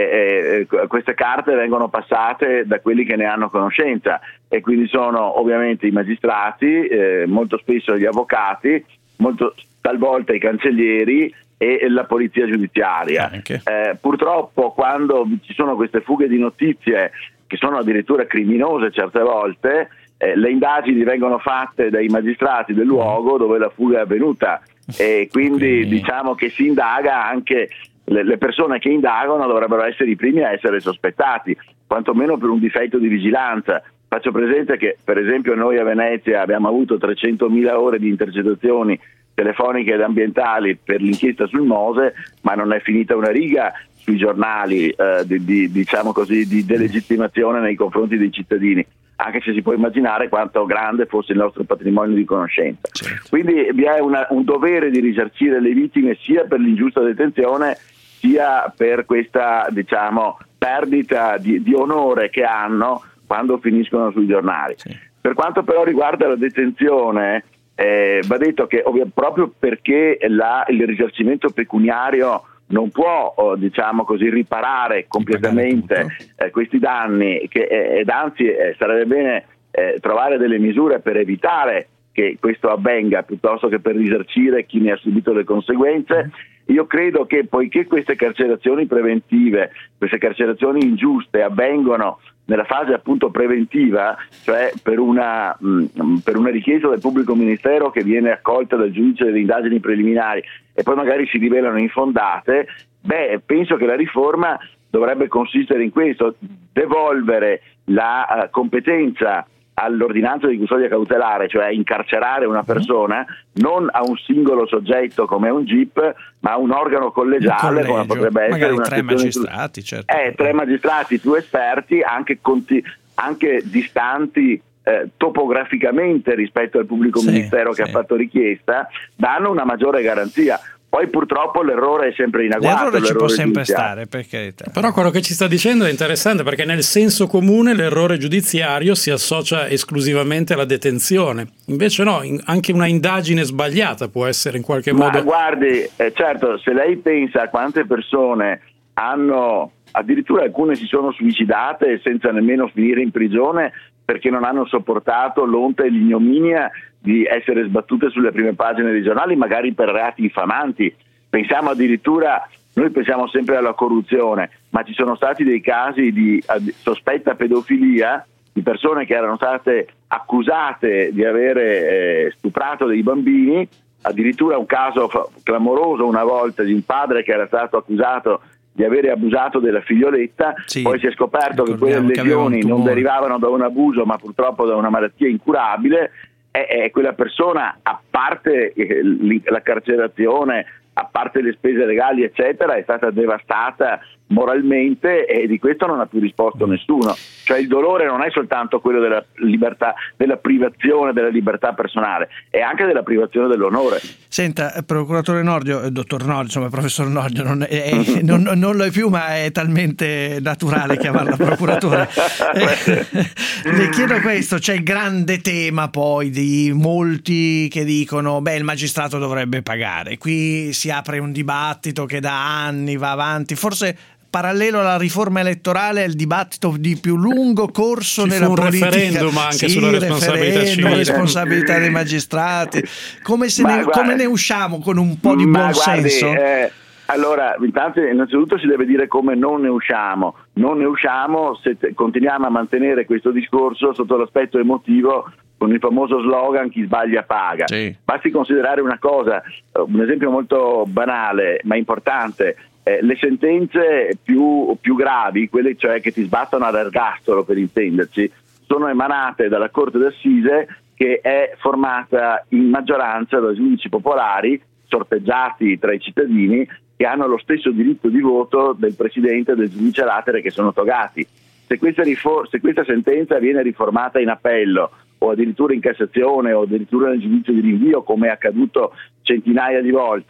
eh, eh, queste carte vengono passate da quelli che ne hanno conoscenza, e quindi sono ovviamente i magistrati, eh, molto spesso gli avvocati, molto talvolta i cancellieri e la polizia giudiziaria. Eh, purtroppo quando ci sono queste fughe di notizie che sono addirittura criminose certe volte, eh, le indagini vengono fatte dai magistrati del luogo dove la fuga è avvenuta, e quindi diciamo che si indaga anche, le, le persone che indagano dovrebbero essere i primi a essere sospettati, quantomeno per un difetto di vigilanza. Faccio presente che per esempio noi a Venezia abbiamo avuto trecentomila ore di intercettazioni telefoniche ed ambientali per l'inchiesta sul Mose, ma non è finita una riga sui giornali eh, di, di, diciamo così, di delegittimazione nei confronti dei cittadini, anche se si può immaginare quanto grande fosse il nostro patrimonio di conoscenza. Certo. Quindi vi è una, un dovere di risarcire le vittime sia per l'ingiusta detenzione sia per questa, diciamo, perdita di, di onore che hanno quando finiscono sui giornali. Sì. Per quanto però riguarda la detenzione, eh, va detto che ovvio, proprio perché la, il risarcimento pecuniario non può, oh, diciamo così, riparare completamente eh, questi danni, che, eh, ed anzi eh, sarebbe bene eh, trovare delle misure per evitare che questo avvenga piuttosto che per risarcire chi ne ha subito le conseguenze. Io credo che poiché queste carcerazioni preventive, queste carcerazioni ingiuste avvengono nella fase appunto preventiva, cioè per una, mh, per una richiesta del pubblico ministero che viene accolta dal giudice delle indagini preliminari e poi magari si rivelano infondate, beh, penso che la riforma dovrebbe consistere in questo: devolvere la uh, competenza all'ordinanza di custodia cautelare, cioè incarcerare una persona, non a un singolo soggetto come un G I P, ma a un organo collegiale, come potrebbe essere magari una tre magistrati, certo. Eh, tre magistrati più esperti, anche, conti- anche distanti eh, topograficamente rispetto al pubblico sì, ministero che sì. ha fatto richiesta, danno una maggiore garanzia. Poi purtroppo l'errore è sempre in agguato. L'errore ci può sempre giudiziario. stare, per carità. Però quello che ci sta dicendo è interessante, perché nel senso comune l'errore giudiziario si associa esclusivamente alla detenzione. Invece no, in, anche una indagine sbagliata può essere in qualche Ma modo... guardi, eh, certo, se lei pensa a quante persone hanno, addirittura alcune si sono suicidate senza nemmeno finire in prigione perché non hanno sopportato l'onta e l'ignominia di essere sbattute sulle prime pagine dei giornali, magari per reati infamanti. Pensiamo addirittura, noi pensiamo sempre alla corruzione, ma ci sono stati dei casi di sospetta pedofilia di persone che erano state accusate di avere eh, stuprato dei bambini, addirittura un caso fa- clamoroso una volta di un padre che era stato accusato di avere abusato della figlioletta, sì, poi si è scoperto che quelle lesioni non derivavano da un abuso ma purtroppo da una malattia incurabile, e, e quella persona, a parte eh, la carcerazione, a parte le spese legali eccetera, è stata devastata moralmente, e di questo non ha più risposto nessuno. Cioè il dolore non è soltanto quello della libertà, della privazione della libertà personale, è anche della privazione dell'onore. Senta, procuratore Nordio, dottor Nordio, insomma professor Nordio, non, è, non, non lo è più, ma è talmente naturale chiamarla procuratore. eh, le chiedo questo: c'è il grande tema poi di molti che dicono beh, il magistrato dovrebbe pagare. Qui si apre un dibattito che da anni va avanti, forse parallelo alla riforma elettorale è il dibattito di più lungo corso Ci nella fu un politica. referendum anche sì, sulla responsabilità civile, responsabilità dei magistrati. Come, se ne, guarda, come ne usciamo con un po' di buon senso? Eh, allora, intanto, innanzitutto si deve dire come non ne usciamo. Non ne usciamo se te, continuiamo a mantenere questo discorso sotto l'aspetto emotivo, con il famoso slogan chi sbaglia paga. Sì. Basti considerare una cosa, un esempio molto banale ma importante. Eh, le sentenze più, più gravi, quelle cioè che ti sbattono all'ergastolo per intenderci, sono emanate dalla Corte d'Assise, che è formata in maggioranza da giudici popolari sorteggiati tra i cittadini, che hanno lo stesso diritto di voto del presidente e del giudice latere, che sono togati. Se questa, rifor- se questa sentenza viene riformata in appello o addirittura in Cassazione o addirittura nel giudizio di rinvio, come è accaduto centinaia di volte,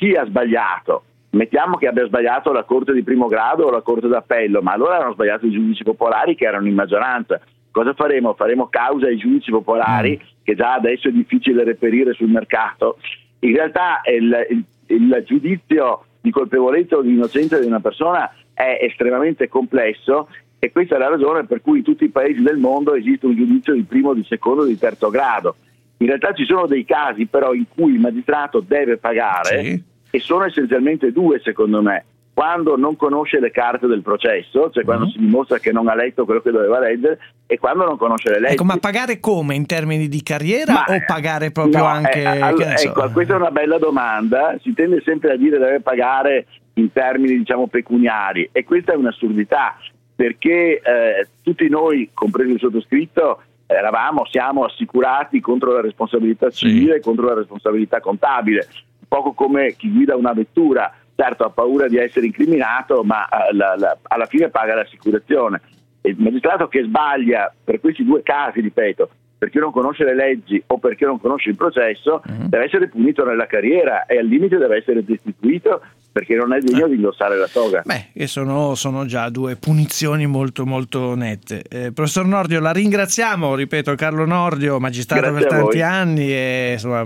chi ha sbagliato? Mettiamo che abbia sbagliato la Corte di primo grado o la Corte d'Appello, ma allora hanno sbagliato i giudici popolari che erano in maggioranza. Cosa faremo? Faremo causa ai giudici popolari, che già adesso è difficile reperire sul mercato. In realtà il, il, il giudizio di colpevolezza o di innocenza di una persona è estremamente complesso, e questa è la ragione per cui in tutti i paesi del mondo esiste un giudizio di primo, di secondo, di terzo grado. In realtà ci sono dei casi però in cui il magistrato deve pagare, sì, e sono essenzialmente due secondo me. Quando non conosce le carte del processo, cioè quando uh-huh. si dimostra che non ha letto quello che doveva leggere, e quando non conosce le leggi. Ecco, ma pagare come? In termini di carriera ma, o pagare proprio no, anche... Eh, all- so? Ecco, questa è una bella domanda. Si tende sempre a dire che deve pagare in termini, diciamo, pecuniari, e questa è un'assurdità, perché eh, tutti noi, compreso il sottoscritto, eravamo, siamo assicurati contro la responsabilità civile, sì, e contro la responsabilità contabile, un poco come chi guida una vettura. Certo, ha paura di essere incriminato, ma la, la, alla fine paga l'assicurazione. Il magistrato che sbaglia per questi due casi, ripeto, perché non conosce le leggi o perché non conosce il processo, uh-huh. deve essere punito nella carriera, e al limite deve essere destituito perché non è degno uh. di indossare la toga. Beh, e sono, sono già due punizioni molto molto nette. Eh, professor Nordio, la ringraziamo, ripeto, Carlo Nordio, magistrato Grazie per tanti anni, e insomma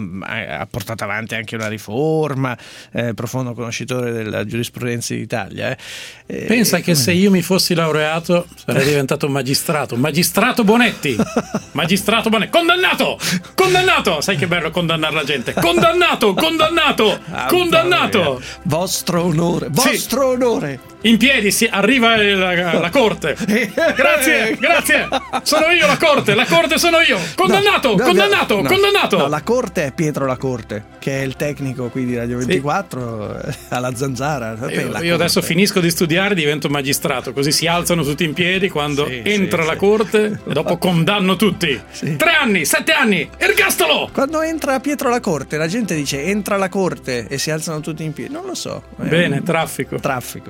ha portato avanti anche una riforma, eh, profondo conoscitore della giurisprudenza in Italia. Eh. Eh, Pensa che se io mi fossi laureato sarei diventato magistrato, magistrato Bonetti, magistrato Bonetti, condannato, condannato, sai che bello condannare la gente, condannato, condannato, ah, condannato. Vostro onore, vostro sì. onore. In piedi, si arriva la, la corte. Grazie, grazie. Sono io la corte, la corte sono io. Condannato, no, no, condannato, no, condannato. No, la corte è Pietro La Corte, che è il tecnico qui di Radio ventiquattro, sì, alla zanzara. Io, io adesso finisco di studiare e divento magistrato, così si alzano tutti in piedi quando sì, entra sì, la sì. corte, e dopo condanno tutti. Sì. Tre anni, sette anni, ergastolo. Quando entra Pietro La Corte, la gente dice entra la corte e si alzano tutti in piedi. Non lo so. Bene, un... traffico. Traffico.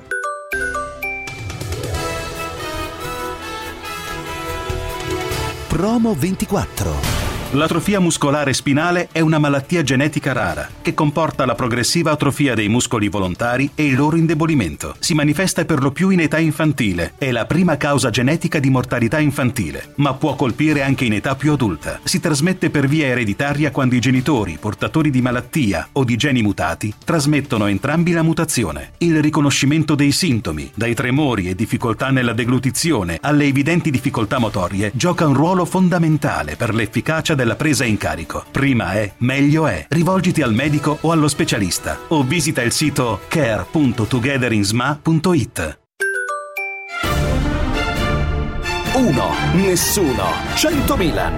Promo ventiquattro. L'atrofia muscolare spinale è una malattia genetica rara che comporta la progressiva atrofia dei muscoli volontari e il loro indebolimento. Si manifesta per lo più in età infantile, è la prima causa genetica di mortalità infantile, ma può colpire anche in età più adulta. Si trasmette per via ereditaria quando i genitori, portatori di malattia o di geni mutati, trasmettono entrambi la mutazione. Il riconoscimento dei sintomi, dai tremori e difficoltà nella deglutizione alle evidenti difficoltà motorie, gioca un ruolo fondamentale per l'efficacia della presa in carico. Prima è, meglio è. Rivolgiti al medico o allo specialista o visita il sito care punto togetherinsma punto it. Uno, nessuno, cento Milan.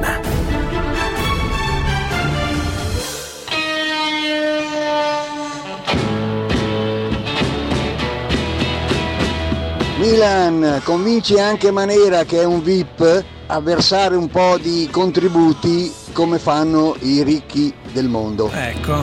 Milan, convinci anche Manera, che è un V I P, a versare un po' di contributi come fanno i ricchi del mondo. Ecco.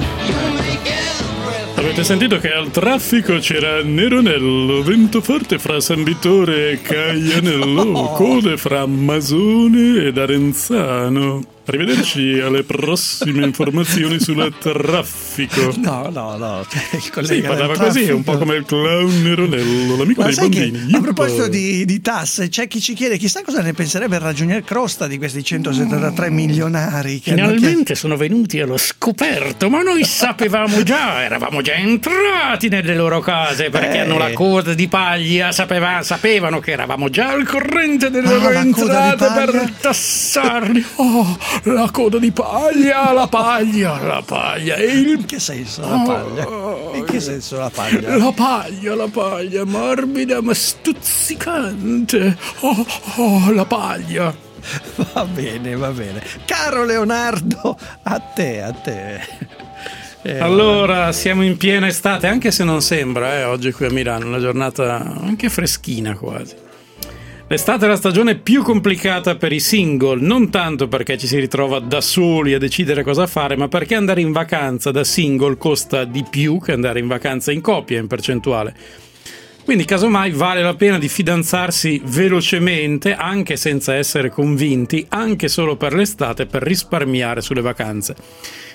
Avete sentito che al traffico c'era Neronello, vento forte fra San Vittore e Caianello, oh. code fra Masone ed Arenzano. Arrivederci alle prossime informazioni sul traffico. No, no, no. Il sì, parlava così, un po' come il clown Neronello, l'amico Ma dei bambini. Che, a proposito di, di tasse, c'è chi ci chiede, chissà cosa ne penserebbe il ragionier Crosta di questi centosettantatré milionari. Che finalmente sono venuti allo scoperto, ma noi sapevamo già, eravamo già entrati nelle loro case, perché eh. hanno la coda di paglia, sapeva, sapevano che eravamo già al corrente delle ah, loro entrate per tassarli. Oh, la coda di paglia, la paglia, la paglia. E il... In che senso la paglia? In che senso la paglia? La paglia, la paglia, morbida ma stuzzicante. Oh, oh, la paglia. Va bene, va bene. Caro Leonardo, a te, a te. Eh, allora, siamo in piena estate, anche se non sembra, eh, oggi qui a Milano, una giornata anche freschina quasi. L'estate è la stagione più complicata per i single, non tanto perché ci si ritrova da soli a decidere cosa fare, ma perché andare in vacanza da single costa di più che andare in vacanza in coppia in percentuale. Quindi casomai vale la pena di fidanzarsi velocemente, anche senza essere convinti, anche solo per l'estate, per risparmiare sulle vacanze.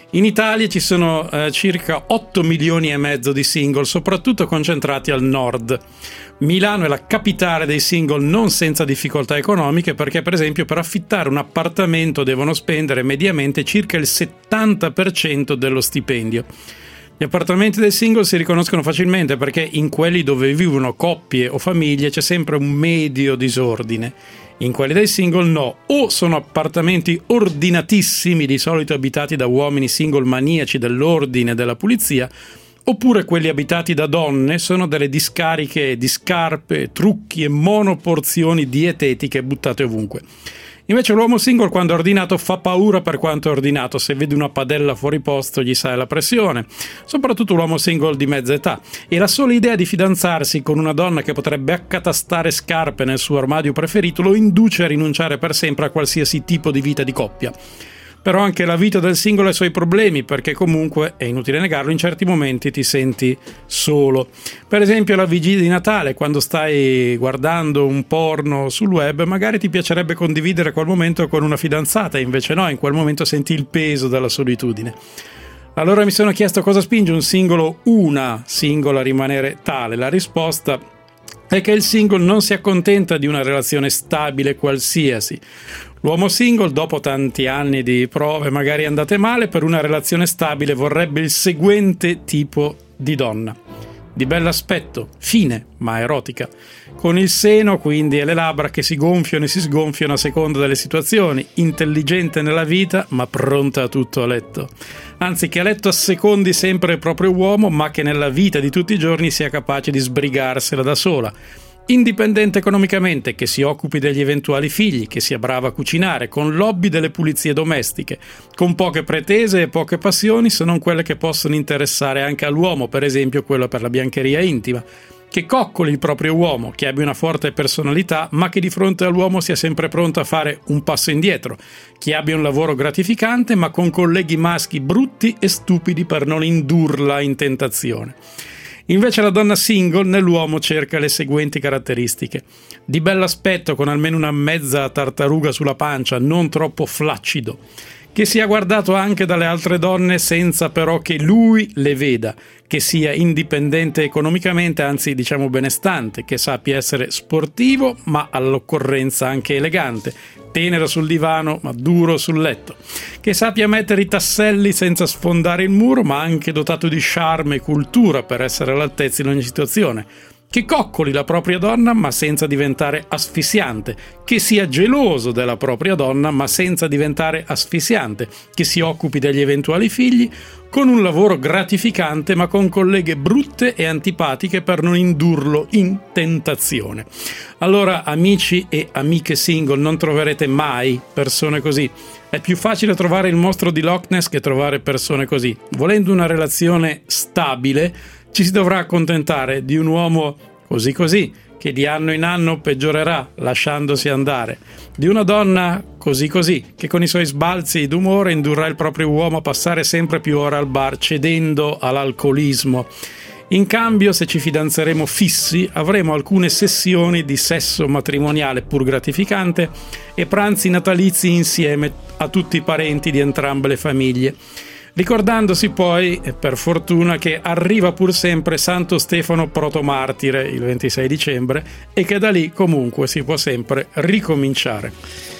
In Italia ci sono eh, circa otto milioni e mezzo di single, soprattutto concentrati al nord. Milano è la capitale dei single non senza difficoltà economiche, perché per esempio per affittare un appartamento devono spendere mediamente circa il settanta per cento dello stipendio. Gli appartamenti dei single si riconoscono facilmente perché in quelli dove vivono coppie o famiglie c'è sempre un medio disordine. In quelli dei single no, o sono appartamenti ordinatissimi, di solito abitati da uomini single maniaci dell'ordine e della pulizia, oppure quelli abitati da donne sono delle discariche di scarpe, trucchi e monoporzioni dietetiche buttate ovunque. Invece l'uomo single quando è ordinato fa paura per quanto è ordinato, se vede una padella fuori posto gli sale la pressione, soprattutto l'uomo single di mezza età, e la sola idea di fidanzarsi con una donna che potrebbe accatastare scarpe nel suo armadio preferito lo induce a rinunciare per sempre a qualsiasi tipo di vita di coppia. Però anche la vita del singolo ha i suoi problemi, perché comunque, è inutile negarlo, in certi momenti ti senti solo. Per esempio alla vigilia di Natale, quando stai guardando un porno sul web, magari ti piacerebbe condividere quel momento con una fidanzata, invece no, in quel momento senti il peso della solitudine. Allora mi sono chiesto cosa spinge un singolo, una singola a rimanere tale. La risposta è che il single non si accontenta di una relazione stabile qualsiasi. L'uomo single, dopo tanti anni di prove magari andate male, per una relazione stabile vorrebbe il seguente tipo di donna: di bell'aspetto, fine ma erotica, con il seno quindi e le labbra che si gonfiano e si sgonfiano a seconda delle situazioni, intelligente nella vita ma pronta a tutto a letto, anzi che a letto assecondi sempre il proprio uomo ma che nella vita di tutti i giorni sia capace di sbrigarsela da sola, indipendente economicamente, che si occupi degli eventuali figli, che sia brava a cucinare, con l'hobby delle pulizie domestiche, con poche pretese e poche passioni se non quelle che possono interessare anche all'uomo, per esempio quello per la biancheria intima, che coccoli il proprio uomo, che abbia una forte personalità ma che di fronte all'uomo sia sempre pronto a fare un passo indietro, che abbia un lavoro gratificante ma con colleghi maschi brutti e stupidi per non indurla in tentazione. Invece la donna single nell'uomo cerca le seguenti caratteristiche: di bell'aspetto con almeno una mezza tartaruga sulla pancia, non troppo flaccido, che sia guardato anche dalle altre donne senza però che lui le veda, che sia indipendente economicamente, anzi diciamo benestante, che sappia essere sportivo ma all'occorrenza anche elegante, tenero sul divano ma duro sul letto, che sappia mettere i tasselli senza sfondare il muro ma anche dotato di charme e cultura per essere all'altezza in ogni situazione, che coccoli la propria donna ma senza diventare asfissiante, che sia geloso della propria donna ma senza diventare asfissiante, che si occupi degli eventuali figli, con un lavoro gratificante ma con colleghe brutte e antipatiche per non indurlo in tentazione. Allora, amici e amiche single, non troverete mai persone così. È più facile trovare il mostro di Loch Ness che trovare persone così. Volendo una relazione stabile, ci si dovrà accontentare di un uomo così così, che di anno in anno peggiorerà lasciandosi andare, di una donna così così, che con i suoi sbalzi d'umore indurrà il proprio uomo a passare sempre più ore al bar, cedendo all'alcolismo. In cambio, se ci fidanzeremo fissi, avremo alcune sessioni di sesso matrimoniale pur gratificante e pranzi natalizi insieme a tutti i parenti di entrambe le famiglie, ricordandosi poi, per fortuna, che arriva pur sempre Santo Stefano protomartire il ventisei dicembre e che da lì comunque si può sempre ricominciare.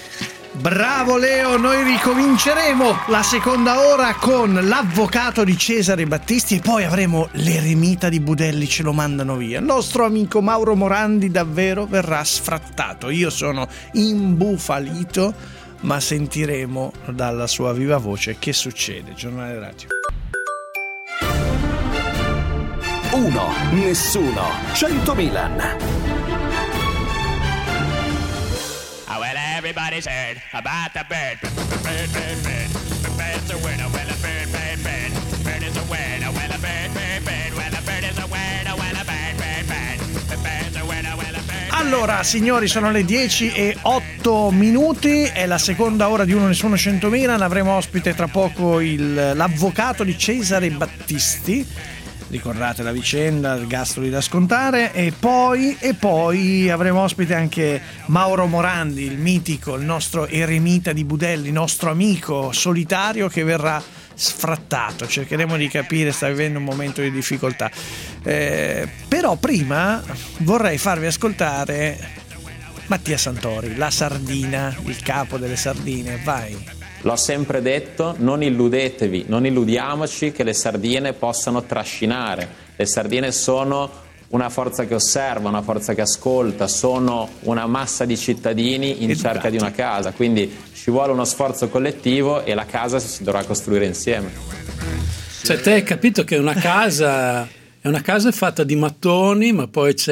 Bravo Leo, noi ricominceremo la seconda ora con l'avvocato di Cesare Battisti e poi avremo l'eremita di Budelli, ce lo mandano via. Il nostro amico Mauro Morandi davvero verrà sfrattato. Io sono imbufalito, ma sentiremo dalla sua viva voce che succede. Giornale radio. Uno, nessuno, cento Milan. Oh, well, everybody's heard about the bird. Bird, bird, bird. The bird's a winner. Well, a bird, bird, bird. Bird is a winner. Well, a bird, bird, bird. Well, a bird is a winner. Well, a bird, bird, bird. The bird's a winner. Well, a bird. Allora, signori, sono le dieci e otto minuti. È la seconda ora di Uno Nessuno cento Milan. Avremo ospite tra poco il, l'avvocato di Cesare Battisti. Ricordate la vicenda, ergastoli da scontare, e poi, e poi avremo ospite anche Mauro Morandi, il mitico, il nostro eremita di Budelli, nostro amico solitario che verrà sfrattato, cercheremo di capire, sta vivendo un momento di difficoltà. Eh, però prima vorrei farvi ascoltare Mattia Santori, la sardina, il capo delle sardine, vai. L'ho sempre detto, non illudetevi, non illudiamoci che le sardine possano trascinare. Le sardine sono una forza che osserva, una forza che ascolta, sono una massa di cittadini in Educati. cerca di una casa, quindi ci vuole uno sforzo collettivo e la casa si dovrà costruire insieme. Cioè te hai capito che una casa è una casa fatta di mattoni, ma poi c'è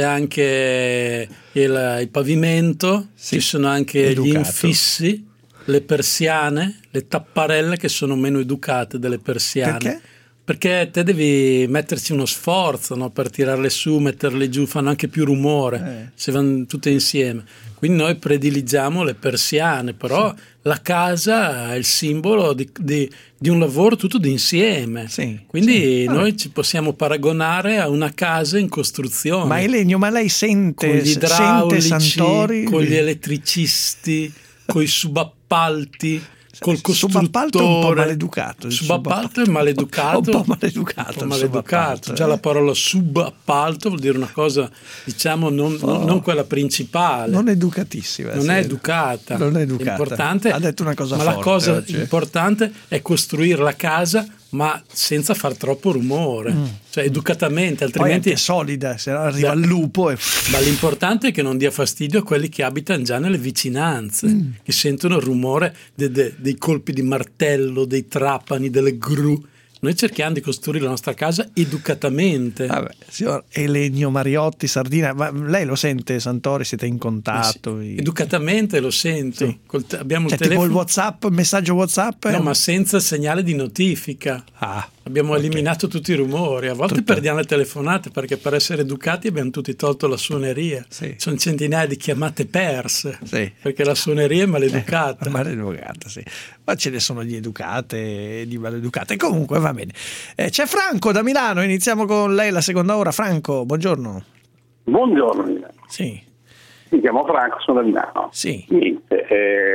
anche il, il pavimento, sì. Ci sono anche Educato. Gli infissi, le persiane, le tapparelle che sono meno educate delle persiane. Perché? Perché te devi metterci uno sforzo, no? Per tirarle su, metterle giù, fanno anche più rumore Eh. se vanno tutte insieme. Quindi noi prediligiamo le persiane, però sì. La casa è il simbolo di, di, di un lavoro tutto d'insieme. Sì, Quindi sì. noi ci possiamo paragonare a una casa in costruzione. Ma Elenio, ma lei sente, con gli idraulici, sente Santori? con gli elettricisti, con i subappalti, col costruttore. Subappalto è un po' maleducato. Subappalto è maleducato. Un po' maleducato. Un po' maleducato. Già la parola subappalto vuol dire una cosa, diciamo, non, Oh. non quella principale. Non educatissima. Non sì. è educata. Non è educata. Importante, ha detto una cosa ma forte la cosa oggi. importante è costruire la casa, ma senza far troppo rumore, Mm. cioè educatamente, Poi altrimenti è solida, se no arriva il lupo e... Ma l'importante è che non dia fastidio a quelli che abitano già nelle vicinanze, Mm. che sentono il rumore de- de- dei colpi di martello, dei trapani, delle gru. Noi cerchiamo di costruire la nostra casa educatamente. Vabbè, signor Elenio Mariotti, Sardina, ma lei lo sente, Santori? Siete in contatto? Sì, educatamente lo sento. Sì. Col te- abbiamo Cioè, il telefono. tipo il WhatsApp, il messaggio WhatsApp? No, ma senza segnale di notifica. Ah, abbiamo okay. eliminato tutti i rumori. A volte Tutto. perdiamo le telefonate perché per essere educati abbiamo tutti tolto la suoneria. Sì. Sono centinaia di chiamate perse Sì. perché la suoneria è maleducata. Eh, maleducata, sì. Ma ce ne sono di educate e di maleducate. Comunque va bene. Eh, c'è Franco da Milano, iniziamo con lei la seconda ora. Franco, buongiorno. Buongiorno Milano. Sì. Mi chiamo Franco, sono da Milano. Sì. Niente,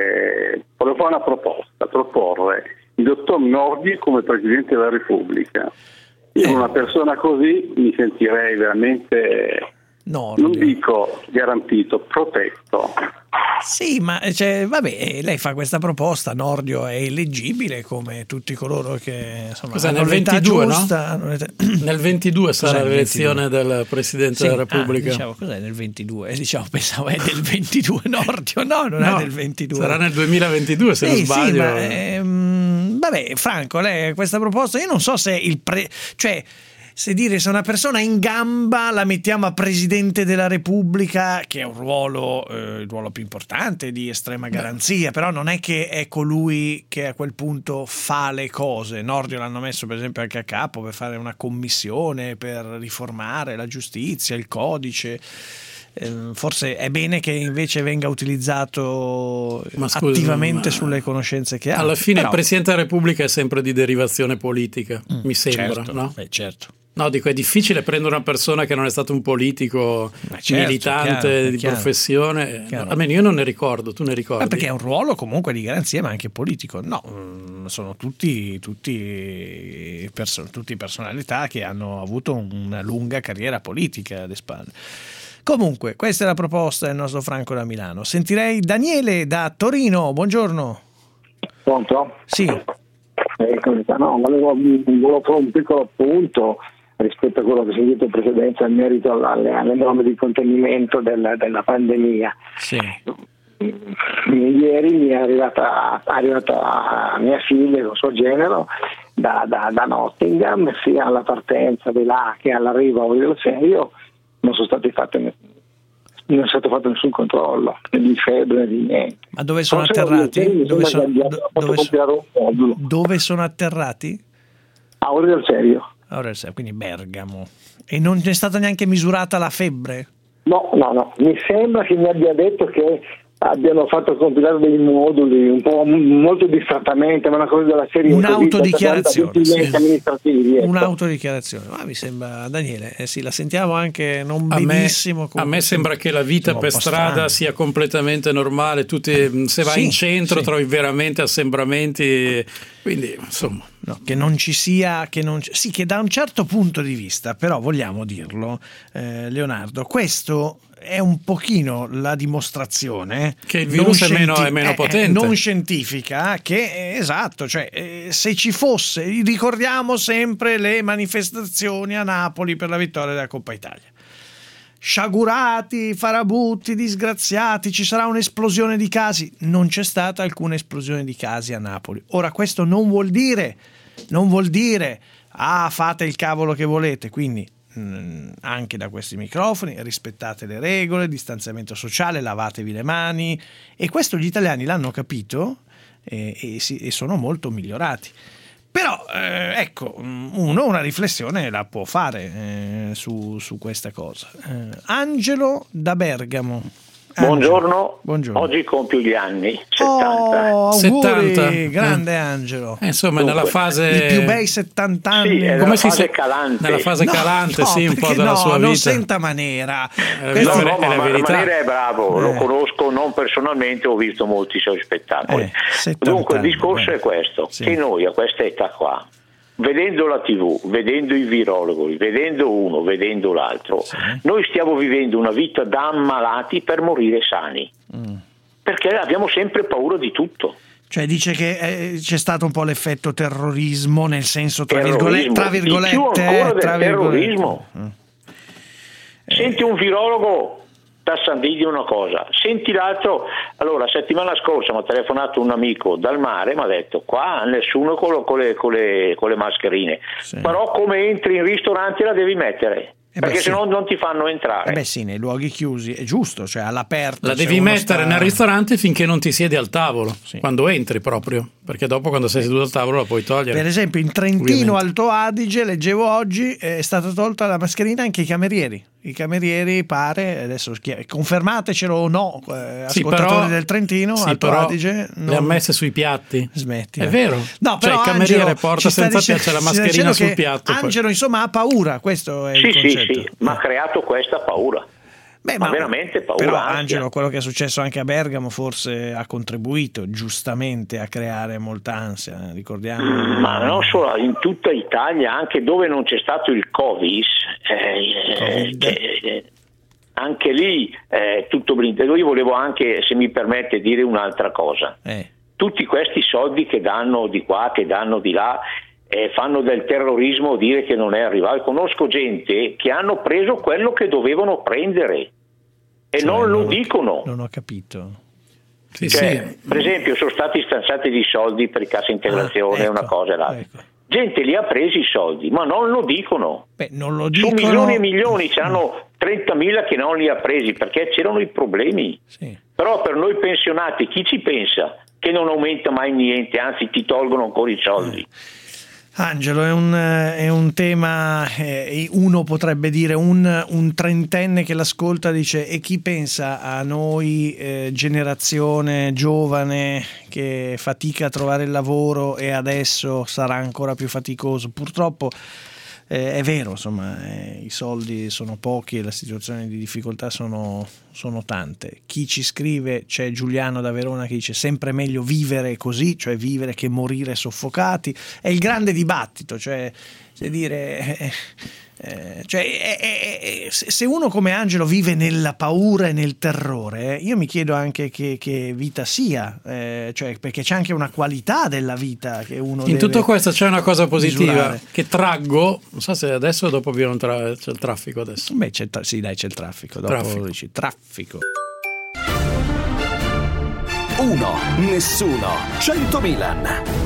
eh, volevo fare una proposta, proporre il dottor Nordi come Presidente della Repubblica. Io Eh. una persona così mi sentirei veramente, Nordi. non dico garantito, protetto. Sì, ma cioè, vabbè, lei fa questa proposta, Nordio è eleggibile come tutti coloro che insomma, Cos'è, hanno nel l'età ventidue, giusta, no? hanno l'età- Nel ventidue sarà Cos'è il l'elezione ventidue? del Presidente Sì, della Repubblica. ah, diciamo, cos'è nel ventidue? Diciamo, pensavo è del ventidue Nordio, no, non No, è del ventidue. sarà nel duemilaventidue se Sì, non sì, sbaglio. ma, ehm, vabbè, Franco, lei ha questa proposta, io non so se il pre... cioè se dire se una persona in gamba la mettiamo a Presidente della Repubblica, che è un ruolo, eh, il ruolo più importante, di estrema garanzia, però non è che è colui che a quel punto fa le cose. Nordio l'hanno messo per esempio anche a capo per fare una commissione per riformare la giustizia, il codice. Eh, forse è bene che invece venga utilizzato Ma scusa, attivamente ma- sulle conoscenze che ha. Alla fine Però- il Presidente della Repubblica è sempre di derivazione politica, Mm, mi sembra, certo, no? eh, certo. No, dico, è difficile prendere una persona che non è stato un politico certo, militante chiaro, di chiaro, professione. chiaro. Almeno io non ne ricordo, tu ne ricordi? Ma perché è un ruolo comunque di garanzia, ma anche politico. No, mm, sono tutti, tutti, perso- tutti personalità che hanno avuto una lunga carriera politica alle spalle. Comunque, questa è la proposta del nostro Franco da Milano. Sentirei Daniele da Torino. Buongiorno. Pronto? Sì. Eh, no, volevo, volevo fare un piccolo appunto rispetto a quello che si è detto in precedenza in merito alle, alle norme di contenimento della, della pandemia. Sì. Ieri mi è arrivata, è arrivata mia figlia con suo genero da, da, da Nottingham, sia alla partenza di là che all'arrivo a Orio del Serio non sono stati fatti non è stato fatto nessun controllo, né di febbre né di niente. Ma dove sono Forse atterrati? Dove sono, do- dove, so- sono, dove sono atterrati? A Orio del Serio. A Orio del Serio, quindi Bergamo. E non è stata neanche misurata la febbre? No, no, no. Mi sembra che mi abbia detto che abbiano fatto compilare dei moduli un po' m- molto distrattamente, ma una cosa della serie Un'autodichiarazione, così, sì. amministrativi. Ecco. Un'autodichiarazione. Ma mi sembra, Daniele, eh sì, la sentiamo anche non A me, benissimo. a me sembra che la vita per strada strano. sia completamente normale. Tutti, se vai Sì, in centro sì. trovi veramente assembramenti, quindi insomma. No, che non ci sia, che non ci, sì, che da un certo punto di vista, però vogliamo dirlo, eh, Leonardo, questo è un pochino la dimostrazione che il virus non è meno, scienti- è meno eh, potente, non scientifica, che eh, esatto, cioè eh, se ci fosse, ricordiamo sempre le manifestazioni a Napoli per la vittoria della Coppa Italia. Sciagurati, farabutti, disgraziati, ci sarà un'esplosione di casi. Non c'è stata alcuna esplosione di casi a Napoli. Ora, questo non vuol dire, non vuol dire, ah, fate il cavolo che volete, quindi mh, anche da questi microfoni rispettate le regole, distanziamento sociale, lavatevi le mani, e questo gli italiani l'hanno capito e, e, si, e sono molto migliorati. Però eh, ecco, uno una riflessione la può fare eh, su, su questa cosa. Eh, Angelo da Bergamo. Angelo. Buongiorno. Buongiorno. Oggi compio gli anni settanta. Oh, auguri, settanta. grande eh. Angelo. Eh, insomma, Dunque, nella fase I più bei settanta anni. Sì, è come nella si fase sa- calante. nella fase No, calante, no, sì, un po' perché della no, sua non vita. senta Manera. Eh, Questo- No, no, è la ma verità. Manera è bravo, Eh. lo conosco non personalmente, ho visto molti suoi spettacoli. Eh, settanta Dunque il anni, discorso bene. è questo, Sì. che noi a questa età qua, vedendo la tivù, vedendo i virologi, vedendo uno, vedendo l'altro, Sì. noi stiamo vivendo una vita da ammalati per morire sani, Mm. perché abbiamo sempre paura di tutto. Cioè dice che eh, c'è stato un po' l'effetto terrorismo, nel senso tra Terrorismo, virgolette, tra di virgolette, più ancora eh, del tra terrorismo. virgolette. Senti un virologo da San Didio una cosa, senti l'altro. Allora, la settimana scorsa mi ha telefonato un amico dal mare, mi ha detto qua nessuno con, lo- con, le, con, le, con le mascherine, Sì. però come entri in ristorante la devi mettere, Eh perché beh, sì. sennò non ti fanno entrare. Eh beh sì, nei luoghi chiusi è giusto, cioè all'aperto. La se devi uno mettere sta- nel ristorante finché non ti siedi al tavolo, Sì. quando entri proprio, perché dopo quando sei seduto al tavolo la puoi togliere. Per esempio in Trentino, Ovviamente. Alto Adige, leggevo oggi, eh, è stata tolta la mascherina anche ai camerieri. I camerieri pare, adesso schia- confermatecelo o no, eh, Sì, ascoltatori però- del Trentino, sì, Alto però Adige. le non- ha messe sui piatti. Smetti. È eh. vero. No, Cioè, però il cameriere Angelo porta ci sta senza dice- piacere la ci sta mascherina dicendo sul che piatto, poi. Angelo insomma ha paura, questo è Sì, il sì, concetto. sì, ma ha creato questa paura. Beh, ma veramente paura. Però ansia. Angelo, quello che è successo anche a Bergamo forse ha contribuito giustamente a creare molta ansia, eh, ricordiamo. Ma non solo, in tutta Italia, anche dove non c'è stato il Covid, eh, Covid. eh, anche lì eh, tutto blindato. Io volevo anche, se mi permette, dire un'altra cosa. Eh. Tutti questi soldi che danno di qua, che danno di là, eh, fanno del terrorismo dire che non è arrivato. Conosco gente che hanno preso quello che dovevano prendere e Cioè, non lo non ho- dicono. Non ho capito. Sì, Cioè, sì. per esempio, sono stati stanziati dei soldi per cassa integrazione, Ah, ecco, una cosa e l'altra. ecco. Gente li ha presi i soldi, ma non lo dicono. Beh, non lo Su dicono. milioni e milioni, c'hanno trentamila che non li ha presi perché c'erano i problemi. Sì. Però per noi pensionati, chi ci pensa che non aumenta mai niente, anzi ti tolgono ancora i soldi? Angelo, è un, eh, è un tema, eh, uno potrebbe dire un, un trentenne che l'ascolta dice e chi pensa a noi eh, generazione giovane che fatica a trovare il lavoro e adesso sarà ancora più faticoso. Purtroppo eh, è vero, insomma, eh, i soldi sono pochi e le situazioni di difficoltà sono, sono tante. Chi ci scrive, c'è Giuliano da Verona che dice sempre meglio vivere così, cioè vivere che morire soffocati. È il grande dibattito, cioè se dire eh, eh, cioè, eh, eh, eh, se uno come Angelo vive nella paura e nel terrore, eh, io mi chiedo anche che, che vita sia, eh, cioè, perché c'è anche una qualità della vita che uno In deve tutto questo c'è una cosa positiva misurare. che traggo, non so se adesso o dopo vi non tra- c'è il traffico adesso. Beh, c'è, tra- sì, dai, c'è il traffico. Dopo Traffico. dici traffico. uno, nessuno, cento Milan.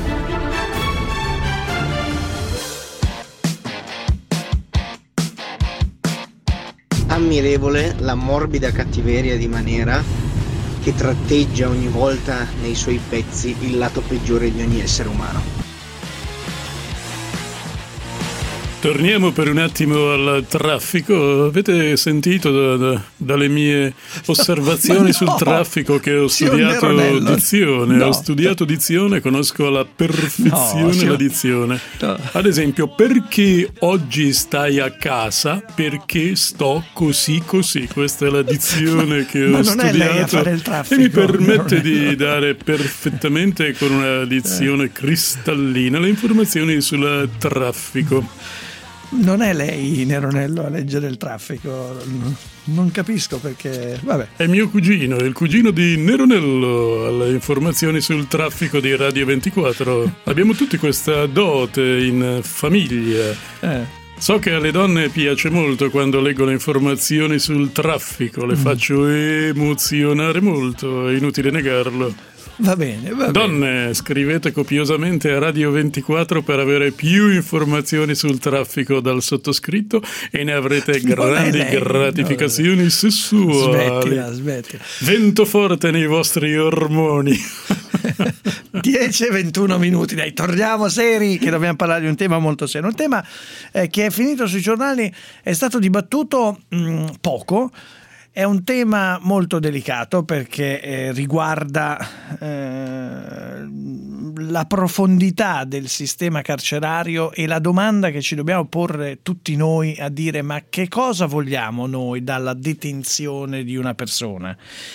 Ammirevole la morbida cattiveria di Manera che tratteggia ogni volta nei suoi pezzi il lato peggiore di ogni essere umano. Torniamo per un attimo al traffico. Avete sentito da, da, dalle mie osservazioni no, sul traffico che ho studiato dizione, no. ho studiato dizione, conosco alla perfezione no, la dizione. No. Ad esempio, perché oggi stai a casa? Perché sto così così. Questa è la dizione ma, che ho ma non studiato è lei a fare il traffico, e mi permette di dare perfettamente con una dizione cristallina le informazioni sul traffico. Non è lei, Neronello, a leggere il traffico, non capisco perché, vabbè. È mio cugino, il cugino di Neronello, alle informazioni sul traffico di Radio ventiquattro. Abbiamo tutti questa dote in famiglia. Eh. So che alle donne piace molto quando leggo le informazioni sul traffico, le mm. faccio emozionare molto, è inutile negarlo. Va bene, va Donne, bene. scrivete copiosamente a Radio ventiquattro per avere più informazioni sul traffico dal sottoscritto e ne avrete grandi lei, gratificazioni no. sessuali. Smettila, smettila. Vento forte nei vostri ormoni. dieci e ventuno minuti, dai, torniamo seri che dobbiamo parlare di un tema molto serio. Un tema eh, che è finito sui giornali, è stato dibattuto mh, poco. È un tema molto delicato perché eh, riguarda eh, la profondità del sistema carcerario e la domanda che ci dobbiamo porre tutti noi a dire: ma che cosa vogliamo noi dalla detenzione di una persona?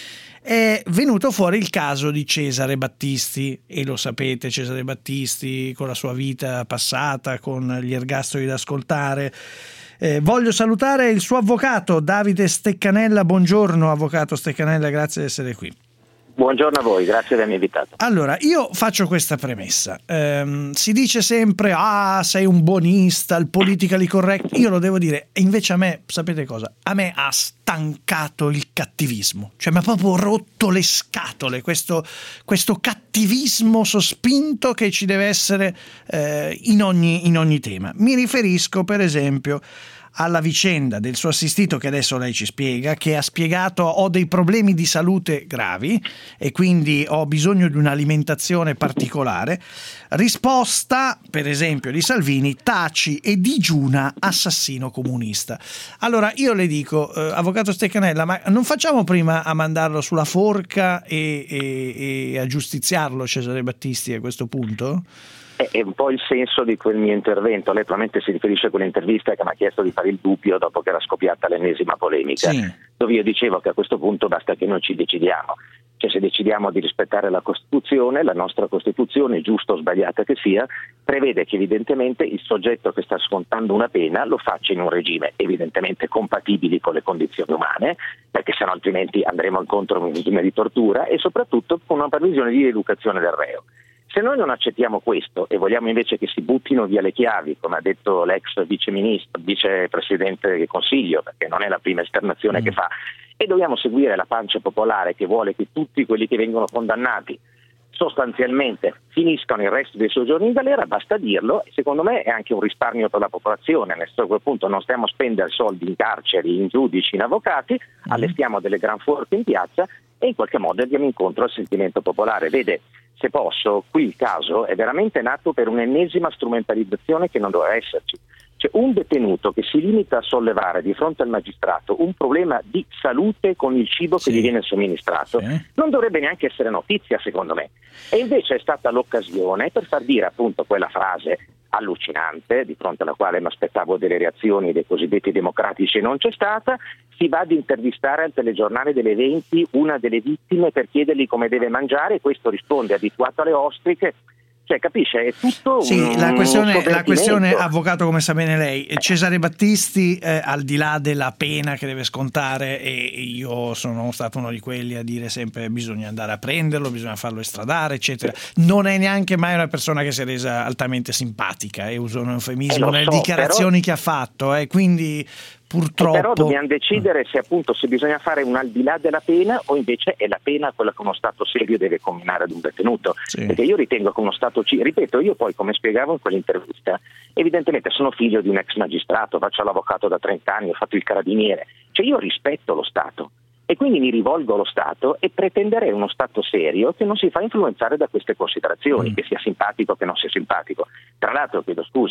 È venuto fuori il caso di Cesare Battisti, e lo sapete, Cesare Battisti con la sua vita passata, con gli ergastoli da ascoltare. Eh, voglio salutare il suo avvocato Davide Steccanella. Buongiorno avvocato Steccanella, grazie di essere qui. Buongiorno a voi, grazie di avermi invitato. Allora, io faccio questa premessa. Ehm, si dice sempre, ah, sei un buonista, il politically correct. Io lo devo dire, e invece a me, sapete cosa? A me ha stancato il cattivismo. Cioè, mi ha proprio rotto le scatole, questo, questo cattivismo sospinto che ci deve essere eh, in ogni, in ogni tema. Mi riferisco, per esempio, alla vicenda del suo assistito che adesso lei ci spiega, che ha spiegato: ho dei problemi di salute gravi e quindi ho bisogno di un'alimentazione particolare. Risposta, per esempio, di Salvini: taci e digiuna, assassino comunista. Allora io le dico, eh, avvocato Steccanella, ma non facciamo prima a mandarlo sulla forca e, e, e a giustiziarlo Cesare Battisti a questo punto? È un po' il senso di quel mio intervento. Lei probabilmente si riferisce a quell'intervista che mi ha chiesto di fare il dubbio dopo che era scoppiata l'ennesima polemica, sì. dove io dicevo che a questo punto basta che noi ci decidiamo. Cioè, se decidiamo di rispettare la Costituzione, la nostra Costituzione, giusto o sbagliata che sia, prevede che evidentemente il soggetto che sta scontando una pena lo faccia in un regime evidentemente compatibile con le condizioni umane, perché sennò altrimenti andremo incontro a un regime di tortura, e soprattutto con una previsione di rieducazione del reo. Se noi non accettiamo questo e vogliamo invece che si buttino via le chiavi, come ha detto l'ex viceministro, vicepresidente del Consiglio, perché non è la prima esternazione mm. che fa, e dobbiamo seguire la pancia popolare che vuole che tutti quelli che vengono condannati sostanzialmente finiscano il resto dei suoi giorni in galera, basta dirlo, e secondo me è anche un risparmio per la popolazione, nel senso che a quel punto non stiamo a spendere soldi in carceri, in giudici, in avvocati, mm. allestiamo delle gran forche in piazza e in qualche modo andiamo incontro al sentimento popolare. Vede, se posso, qui il caso è veramente nato per un'ennesima strumentalizzazione che non doveva esserci. Cioè, un detenuto che si limita a sollevare di fronte al magistrato un problema di salute con il cibo sì. che gli viene somministrato sì. non dovrebbe neanche essere notizia, secondo me. E invece è stata l'occasione per far dire appunto quella frase allucinante, di fronte alla quale mi aspettavo delle reazioni dei cosiddetti democratici e non c'è stata. Si va ad intervistare al telegiornale delle venti una delle vittime per chiedergli come deve mangiare, e questo risponde abituato alle ostriche. Cioè, capisce? È tutto sì, un, la questione, un la questione, avvocato, come sa bene lei, Cesare Battisti, eh, al di là della pena che deve scontare, e io sono stato uno di quelli a dire sempre bisogna andare a prenderlo, bisogna farlo estradare, eccetera, non è neanche mai una persona che si è resa altamente simpatica, e eh, uso un eufemismo eh, nelle so, dichiarazioni però... che ha fatto, eh, quindi purtroppo. Però dobbiamo decidere se appunto se bisogna fare un al di là della pena o invece è la pena quella che uno Stato serio deve comminare ad un detenuto. Sì. Perché io ritengo che uno Stato, ripeto, io poi come spiegavo in quell'intervista, evidentemente sono figlio di un ex magistrato, faccio l'avvocato da trenta anni, ho fatto il carabiniere, cioè io rispetto lo Stato. E quindi mi rivolgo allo Stato e pretenderei uno Stato serio che non si fa influenzare da queste considerazioni, mm. che sia simpatico o che non sia simpatico. Tra l'altro, chiedo scusa,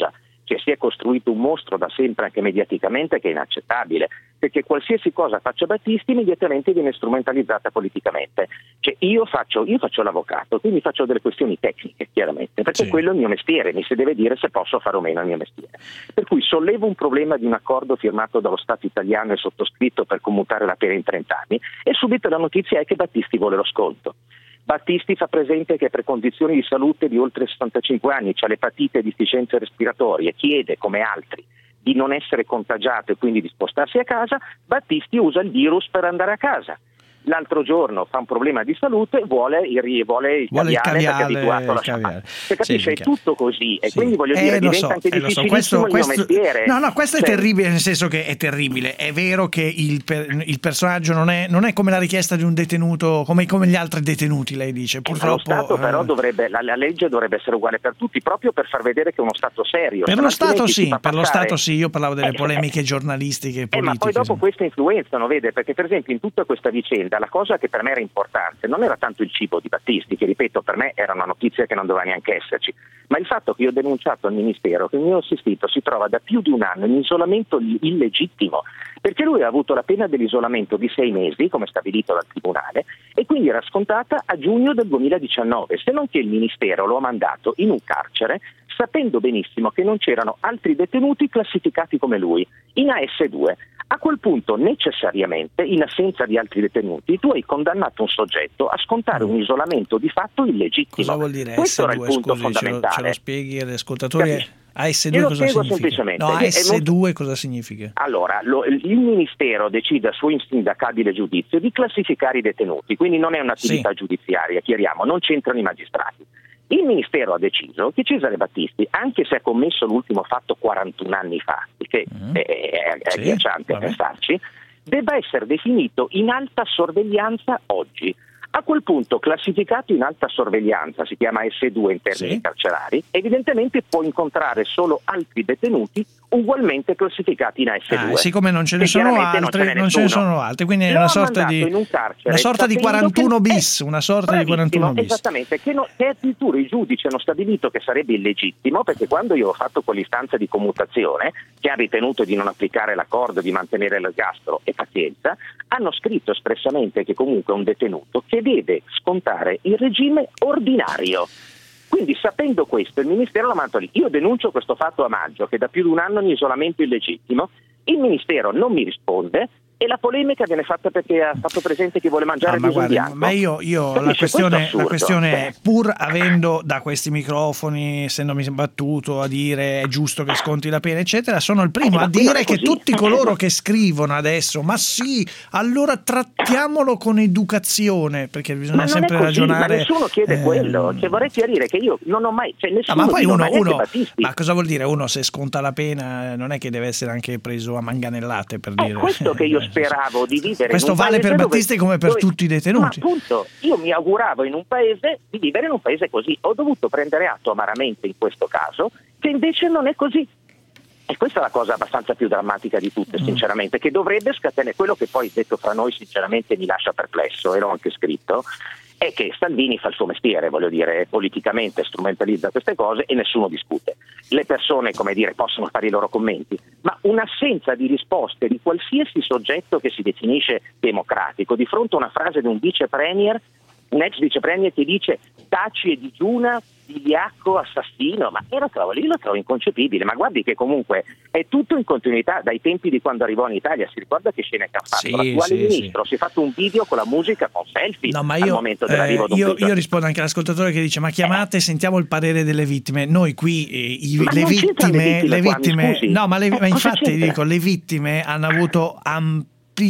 Cioè, si è costruito un mostro da sempre anche mediaticamente che è inaccettabile, perché qualsiasi cosa faccia Battisti immediatamente viene strumentalizzata politicamente. Cioè, io faccio, io faccio l'avvocato, quindi faccio delle questioni tecniche chiaramente, perché sì. quello è il mio mestiere, mi si deve dire se posso fare o meno il mio mestiere. Per cui sollevo un problema di un accordo firmato dallo Stato italiano e sottoscritto per commutare la pena in trenta anni e subito la notizia è che Battisti vuole lo sconto. Battisti fa presente che per condizioni di salute di oltre sessantacinque anni, c'ha l'epatite e deficienze respiratorie, chiede come altri di non essere contagiato e quindi di spostarsi a casa. Battisti usa il virus per andare a casa. L'altro giorno fa un problema di salute, vuole il, vuole il vuole caviale, il caviale perché è abituato alla caviale. Se capisce, Sì, è tutto così e sì. quindi voglio eh, dire diventa so, anche eh, difficilissimo questo, il questo, mio mestiere. No, no, questo cioè, è terribile, nel senso che è terribile. È vero che il, per, il personaggio non è, non è come la richiesta di un detenuto, come, come gli altri detenuti, lei dice. Purtroppo, lo Stato però eh... dovrebbe, la, la legge dovrebbe essere uguale per tutti, proprio per far vedere che è uno Stato serio. Per Se lo Stato sì, per passare... lo Stato sì, io parlavo delle eh, polemiche giornalistiche e politiche. Eh, ma poi dopo sì. queste influenzano, vede, perché per esempio in tutta questa vicenda la cosa che per me era importante non era tanto il cibo di Battisti, che ripeto per me era una notizia che non doveva neanche esserci, ma il fatto che io ho denunciato al Ministero che il mio assistito si trova da più di un anno in isolamento illegittimo, perché lui ha avuto la pena dell'isolamento di sei mesi, come stabilito dal Tribunale, e quindi era scontata a giugno del duemiladiciannove, se non che il Ministero lo ha mandato in un carcere sapendo benissimo che non c'erano altri detenuti classificati come lui, in A S due. A quel punto necessariamente, in assenza di altri detenuti, tu hai condannato un soggetto a scontare un isolamento di fatto illegittimo. Cosa vuol dire Questo S due? era il punto Scusi, fondamentale. Ce lo, ce lo spieghi agli ascoltatori? Capisci? A S due cosa significa? No, A S due cosa significa? Allora, lo, il Ministero decide a suo insindacabile giudizio di classificare i detenuti, quindi non è un'attività sì. giudiziaria, chiariamo, non c'entrano i magistrati. Il Ministero ha deciso che Cesare Battisti, anche se ha commesso l'ultimo fatto quarantuno anni fa, che mm. è, è, è sì, agghiacciante pensarci, debba essere definito in alta sorveglianza oggi. A quel punto, classificato in alta sorveglianza, si chiama S due in termini sì. carcerari, evidentemente può incontrare solo altri detenuti ugualmente classificati in A S due. Ah, siccome non ce ne sono altri, non, non ce ne sono altri, quindi è una sorta di in un carcere, una sorta di quarantuno bis, una sorta di quarantuno bis. Esattamente, che, no, che addirittura i giudici hanno stabilito che sarebbe illegittimo, perché quando io ho fatto quell'istanza di commutazione, che ha ritenuto di non applicare l'accordo, di mantenere l'ergastolo e pazienza, hanno scritto espressamente che comunque è un detenuto che deve scontare il regime ordinario. Quindi, sapendo questo, il Ministero l'ha mandato lì. Io denuncio questo fatto a maggio, che da più di un anno è un isolamento illegittimo. Il Ministero non mi risponde e la polemica viene fatta perché ha fatto presente che vuole mangiare ah, il riso in bianco. Ma io, io la questione, la questione è, pur avendo da questi microfoni, essendomi battuto a dire è giusto che sconti la pena, eccetera, sono il primo eh, a dire che tutti coloro che scrivono adesso, ma sì, allora trattiamolo con educazione, perché bisogna sempre così, ragionare. Ma nessuno chiede eh... quello, cioè, vorrei chiarire che io non ho mai, cioè, nessuno no, ma poi uno, uno Battisti. Ma cosa vuol dire? Uno se sconta la pena non è che deve essere anche preso a manganellate, per è dire. Questo che io speravo di vivere. Questo in un vale per dove, Battisti come per dove, tutti i detenuti. Ma appunto, io mi auguravo in un paese di vivere in un paese così. Ho dovuto prendere atto amaramente in questo caso che invece non è così. E questa è la cosa abbastanza più drammatica di tutte, sinceramente, che dovrebbe scatenare quello che poi, detto fra noi, sinceramente mi lascia perplesso, e l'ho anche scritto, è che Salvini fa il suo mestiere, voglio dire, politicamente strumentalizza queste cose e nessuno discute. Le persone, come dire, possono fare i loro commenti, ma un'assenza di risposte di qualsiasi soggetto che si definisce democratico di fronte a una frase di un vice premier, un ex vice premier che dice taci e digiuna, vigliacco, assassino, ma io lo trovo, io lo trovo inconcepibile, ma guardi che comunque è tutto in continuità dai tempi di quando arrivò in Italia. Si ricorda che scene che ha fatto? Sì, l'attuale sì, ministro sì. si è fatto un video con la musica con selfie no, ma al io, momento dell'arrivo eh, io, d'un io rispondo anche all'ascoltatore che dice ma chiamate e sentiamo il parere delle vittime. Noi qui eh, i, ma le, vittime, le vittime le vittime qua, no ma, le, eh, ma infatti c'entra? dico le vittime hanno avuto am-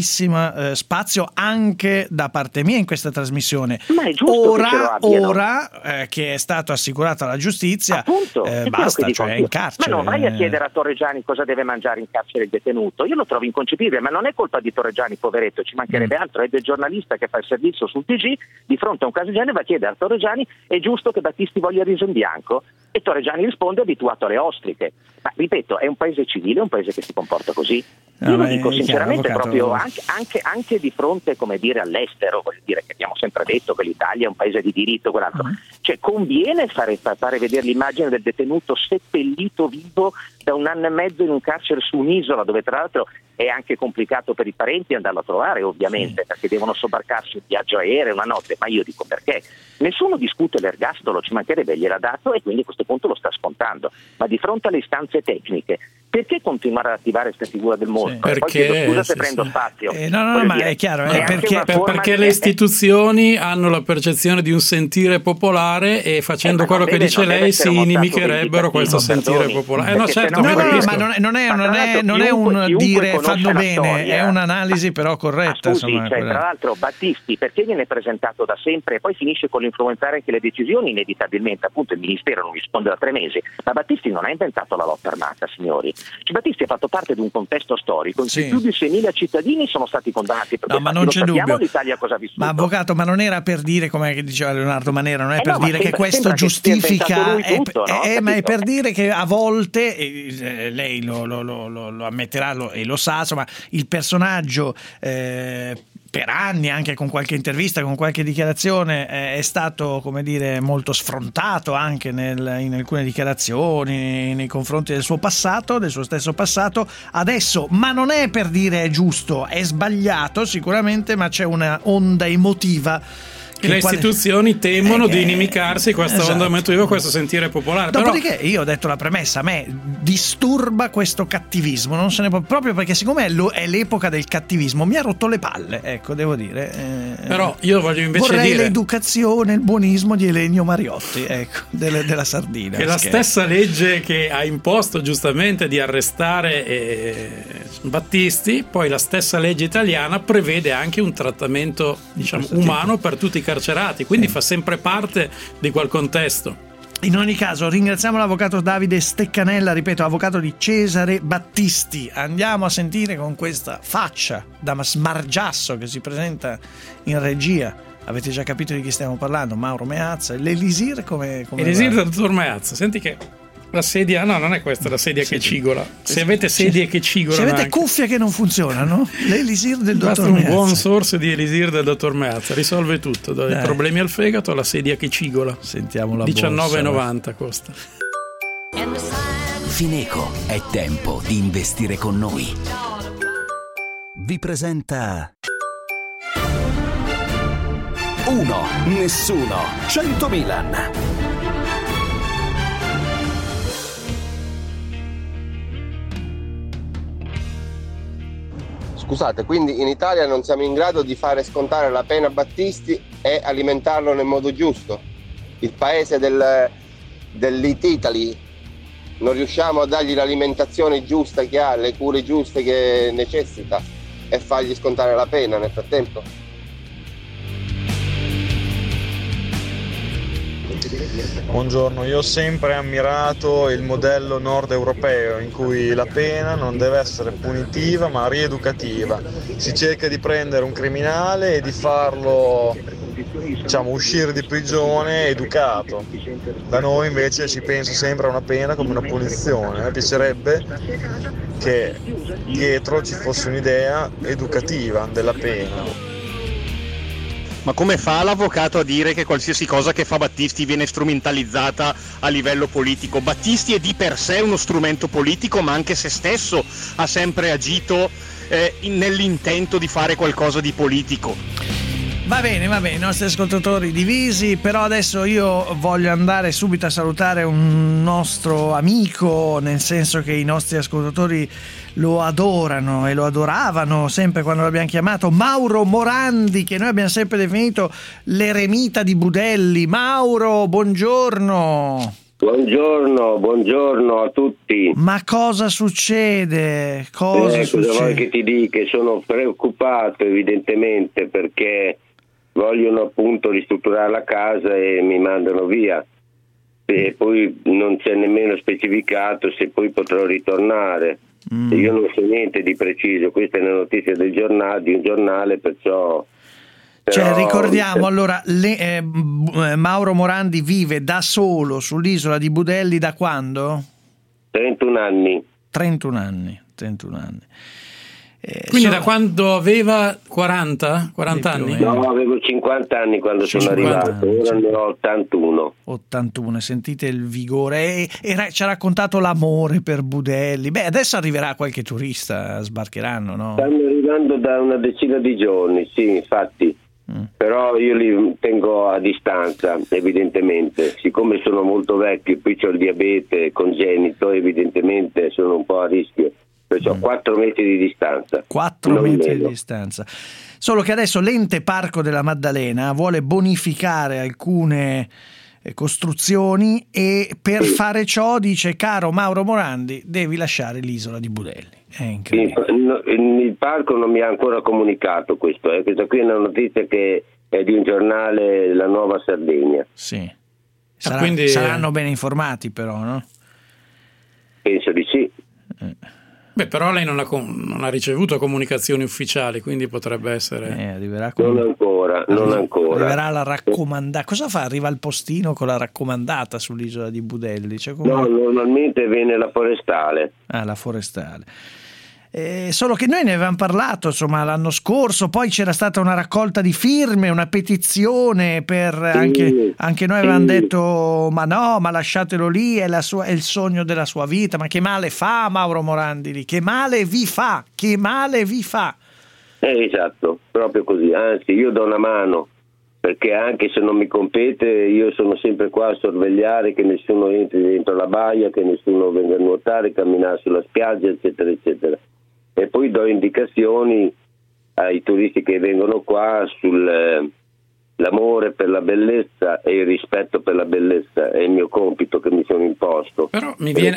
Eh, spazio anche da parte mia in questa trasmissione. Ma è giusto ora, che ce lo abbiano. ora eh, che è stato assicurato alla giustizia, Appunto, eh, è basta, che cioè è io. in carcere. Ma non vai a chiedere a Torreggiani cosa deve mangiare in carcere il detenuto. Io lo trovo inconcepibile, ma non è colpa di Torreggiani, poveretto, ci mancherebbe mm. altro, è del giornalista che fa il servizio sul T G, di fronte a un caso del genere va a chiedere a Torreggiani è giusto che Battisti voglia il riso in bianco? E Torreggiani risponde abituato alle ostriche. Ma ripeto, è un paese civile, è un paese che si comporta così. Io No, lo beh, dico è chiaro, sinceramente avvocato. proprio anche, anche, anche di fronte, come dire, all'estero, voglio dire che abbiamo sempre detto che l'Italia è un paese di diritto, quell'altro. Uh-huh. Cioè conviene fare, fare vedere l'immagine del detenuto seppellito vivo da un anno e mezzo in un carcere su un'isola, dove tra l'altro è anche complicato per i parenti andarlo a trovare, ovviamente, sì, perché devono sobbarcarsi un viaggio aereo una notte. Ma io dico, perché? Nessuno discute l'ergastolo, ci mancherebbe, gliel'ha dato e quindi a questo punto lo sta scontando. Ma di fronte alle istanze tecniche, perché continuare ad attivare questa figura del mostro? Sì, E poi perché- chiedo scusa se sì, prendo sì. spazio. Eh, no, no, Voglio ma dire, è chiaro, è eh, anche perché- una Per- forma perché di- le istituzioni hanno la percezione di un sentire popolare e facendo Eh, ma quello non che deve- dice non deve lei essere si uno stato inimicherebbero questo vendicativo, sentire perdoni. popolare. Eh no, Perché certo, se ma no- No, no, capisco. ma non è, non è, Ma non tra è, l'altro non è chiunque- un chiunque dire conosce fanno la bene, storia- è un'analisi però Ma corretta. scusi, insomma, cioè, quella- tra l'altro Battisti perché viene presentato da sempre e poi finisce con l'influenzare anche le decisioni, inevitabilmente appunto il ministero non risponde da tre mesi, ma Battisti non ha inventato la lotta armata, signori. Cioè, Battisti ha fatto parte di un contesto storico in cui Sì. più di seimila cittadini sono stati condannati per No, quei ma fatti. non Lo c'è sappiamo dubbio. l'Italia cosa ha vissuto. Ma avvocato, ma non era per dire, come diceva Leonardo Manera, non è Eh per no, ma dire che sembra- questo sembra che sia giustifica, inventato lui è- tutto, no? è- ma è Capito? per dire che a volte, eh, lei lo, lo- lo- lo- lo ammetterà lo- e lo sa, insomma, il personaggio eh, per anni, anche con qualche intervista, con qualche dichiarazione, eh, è stato, come dire, molto sfrontato anche nel- in alcune dichiarazioni nei confronti del suo passato, del suo stesso passato. Adesso, ma non è per dire è giusto, è sbagliato sicuramente, ma c'è una onda emotiva. E le quale- istituzioni temono Eh, di che- inimicarsi questa esatto. onda emotiva, questo sentire popolare. Però Dopodiché io ho detto la premessa, a me disturba questo cattivismo, non se ne può, proprio perché siccome è, lo- è l'epoca del cattivismo mi ha rotto le palle, ecco, devo dire. eh, Però io voglio invece vorrei dire l'educazione, il buonismo di Elenio Mariotti, ecco, delle- della Sardina. che la Scherzo. stessa legge che ha imposto giustamente di arrestare eh, Battisti, poi la stessa legge italiana prevede anche un trattamento, diciamo, umano per tutti i carcerati, quindi fa sempre parte di quel contesto. In ogni caso ringraziamo l'avvocato Davide Steccanella, ripeto, avvocato di Cesare Battisti. Andiamo a sentire con questa faccia da smargiasso che si presenta in regia. Avete già capito di chi stiamo parlando? Mauro Meazza. L'Elisir come, come Elisir va? del dottor Meazza, senti che la sedia, no, non è questa la sedia che cigola. Se avete sedie che cigolano, Se avete anche, cuffie che non funzionano, l'Elisir del basta dottor un Meazza. buon source di Elisir del dottor Meazza, risolve tutto, dai Dai. problemi al fegato alla sedia che cigola. Sentiamo la diciannove e borsa, novanta costa. Fineco, è tempo di investire con noi. Vi presenta Uno, Nessuno, cento Milan. Scusate, quindi in Italia non siamo in grado di fare scontare la pena a Battisti e alimentarlo nel modo giusto? Il paese del, dell'It Italy, non riusciamo a dargli l'alimentazione giusta che ha, le cure giuste che necessita e fargli scontare la pena nel frattempo? Buongiorno, io ho sempre ammirato il modello nord europeo in cui la pena non deve essere punitiva ma rieducativa. Si cerca di prendere un criminale e di farlo, diciamo, uscire di prigione educato. Da noi invece si pensa sempre a una pena come una punizione. A me piacerebbe che dietro ci fosse un'idea educativa della pena. Ma come fa l'avvocato a dire che qualsiasi cosa che fa Battisti viene strumentalizzata a livello politico? Battisti è di per sé uno strumento politico, ma anche se stesso ha sempre agito eh, in- nell'intento di fare qualcosa di politico. Va bene, va bene, i nostri ascoltatori divisi, però adesso io voglio andare subito a salutare un nostro amico, nel senso che i nostri ascoltatori lo adorano e lo adoravano sempre quando l'abbiamo chiamato, Mauro Morandi, che noi abbiamo sempre definito l'eremita di Budelli. Mauro, buongiorno. Buongiorno, buongiorno a tutti. Ma cosa succede? Cosa eh, cosa vuoi succede? che ti dica? Sono preoccupato evidentemente perché vogliono appunto ristrutturare la casa e mi mandano via. E poi non c'è nemmeno specificato se poi potrò ritornare. Mm. Io non so niente di preciso, questa è una notizia del giornale, di un giornale, perciò... Cioè, però- ricordiamo allora, le- eh, B- Mauro Morandi vive da solo sull'isola di Budelli da quando? trentuno anni. trentuno anni, trentuno anni. Eh, Quindi so... da quando aveva quaranta, quaranta anni? No, avevo cinquanta anni quando sono arrivato, ora ne ho ottantuno. ottantuno, sentite il vigore. E, e ci ha raccontato l'amore per Budelli. Beh, adesso arriverà qualche turista, sbarcheranno, no? Stanno arrivando da una decina di giorni, sì, infatti. Mm. Però io li tengo a distanza, evidentemente. Siccome sono molto vecchio, poi ho il diabete congenito, evidentemente sono un po' a rischio. Perciò mm. quattro metri di distanza. Quattro metri di distanza. Solo che adesso l'ente Parco della Maddalena vuole bonificare alcune costruzioni e per sì. fare ciò dice: caro Mauro Morandi, devi lasciare l'isola di Budelli. È incredibile. Il, il parco non mi ha ancora comunicato questo, eh. Questa qui è una notizia che è di un giornale, La Nuova Sardegna. Sì. Sarà, ah, quindi saranno ben informati però, no? Penso di sì. Eh. Beh, però lei non ha, non ha ricevuto comunicazioni ufficiali, quindi potrebbe essere... Eh, arriverà con... Non ancora, non ancora. Arriverà la raccomandata. Cosa fa? Arriva il postino con la raccomandata sull'isola di Budelli? Cioè, come... No, normalmente viene la forestale. Ah, la forestale. Eh, solo che noi ne avevamo parlato, insomma, l'anno scorso, poi c'era stata una raccolta di firme, una petizione per sì, anche, anche noi avevamo sì. detto ma no, ma lasciatelo lì, è, la sua, è il sogno della sua vita, ma che male fa Mauro Morandi lì, che male vi fa, che male vi fa. Eh, esatto, proprio così, anzi io do una mano, perché anche se non mi compete io sono sempre qua a sorvegliare che nessuno entri dentro la baia, che nessuno venga a nuotare, camminare sulla spiaggia, eccetera, eccetera. E poi do indicazioni ai turisti che vengono qua sull'amore eh, per la bellezza e il rispetto per la bellezza, è il mio compito che mi sono imposto. Però mi viene...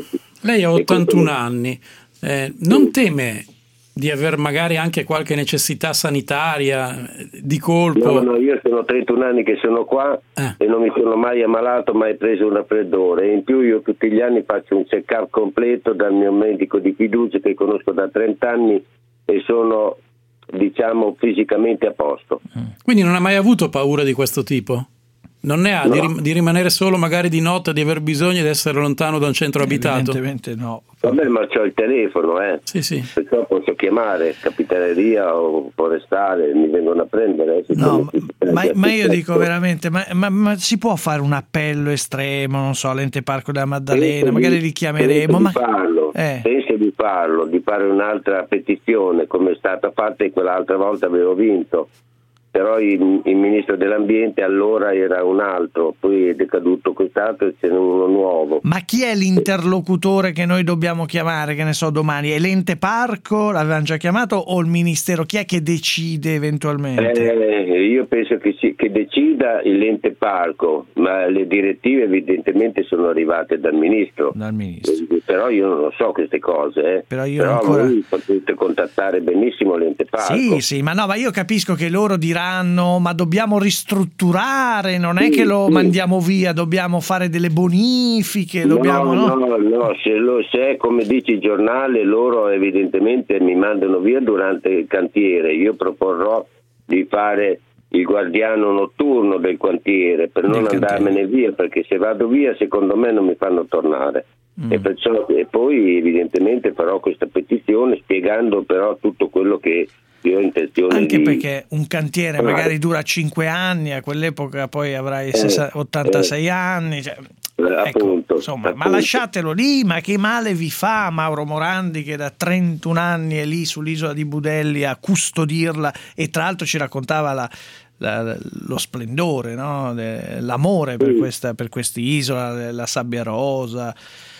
lei ha ottantuno anni, eh, non teme di aver magari anche qualche necessità sanitaria di colpo? No, no, io sono trentuno anni che sono qua eh. e non mi sono mai ammalato, mai preso un raffreddore, e in più io tutti gli anni faccio un check-up completo dal mio medico di fiducia che conosco da trenta anni e sono, diciamo, fisicamente a posto. Quindi non ha mai avuto paura di questo tipo? Non ne ha no. di, rim- di rimanere solo magari di notte, di aver bisogno di essere lontano da un centro abitato? Evidentemente no. Vabbè, ma c'ho il telefono, eh. Sì, sì. Perciò posso chiamare capitaneria o forestale, mi vengono a prendere. Eh, no, ma, ma, ma io dico veramente, ma, ma, ma si può fare un appello estremo, non so, all'ente Parco della Maddalena, penso magari di, li chiameremo. Penso ma... di farlo, eh. penso di farlo, di fare un'altra petizione, come è stata fatta e quell'altra volta avevo vinto. Però il, il ministro dell'ambiente allora era un altro, poi è decaduto quest'altro e c'è uno nuovo. Ma chi è l'interlocutore che noi dobbiamo chiamare, che ne so, domani? È l'ente parco, l'avevamo già chiamato, o il ministero? Chi è che decide eventualmente? Eh, io penso che, si, che decida l'ente parco, ma le direttive evidentemente sono arrivate dal ministro. Dal ministro. Eh, però io non lo so queste cose, eh. Però, io però ancora... voi potete contattare benissimo l'ente parco. Sì, sì, ma no, ma io capisco che loro diranno ma dobbiamo ristrutturare, non è che lo mandiamo via, dobbiamo fare delle bonifiche, dobbiamo, no, no, no, no se, lo, se è come dice il giornale, loro evidentemente mi mandano via durante il cantiere. Io proporrò di fare il guardiano notturno del cantiere per non del andarmene cantiere. via, perché se vado via secondo me non mi fanno tornare. Mm. E, perciò, e poi evidentemente farò questa petizione spiegando però tutto quello che io ho intenzione anche di... perché un cantiere magari dura cinque anni, a quell'epoca poi avrai eh, ottantasei eh, anni, cioè, eh, ecco, appunto, insomma, appunto. Ma lasciatelo lì, ma che male vi fa Mauro Morandi che da trentuno anni è lì sull'isola di Budelli a custodirla, e tra l'altro ci raccontava la La, lo splendore, no? L'amore per, questa, per quest'isola, la sabbia rosa.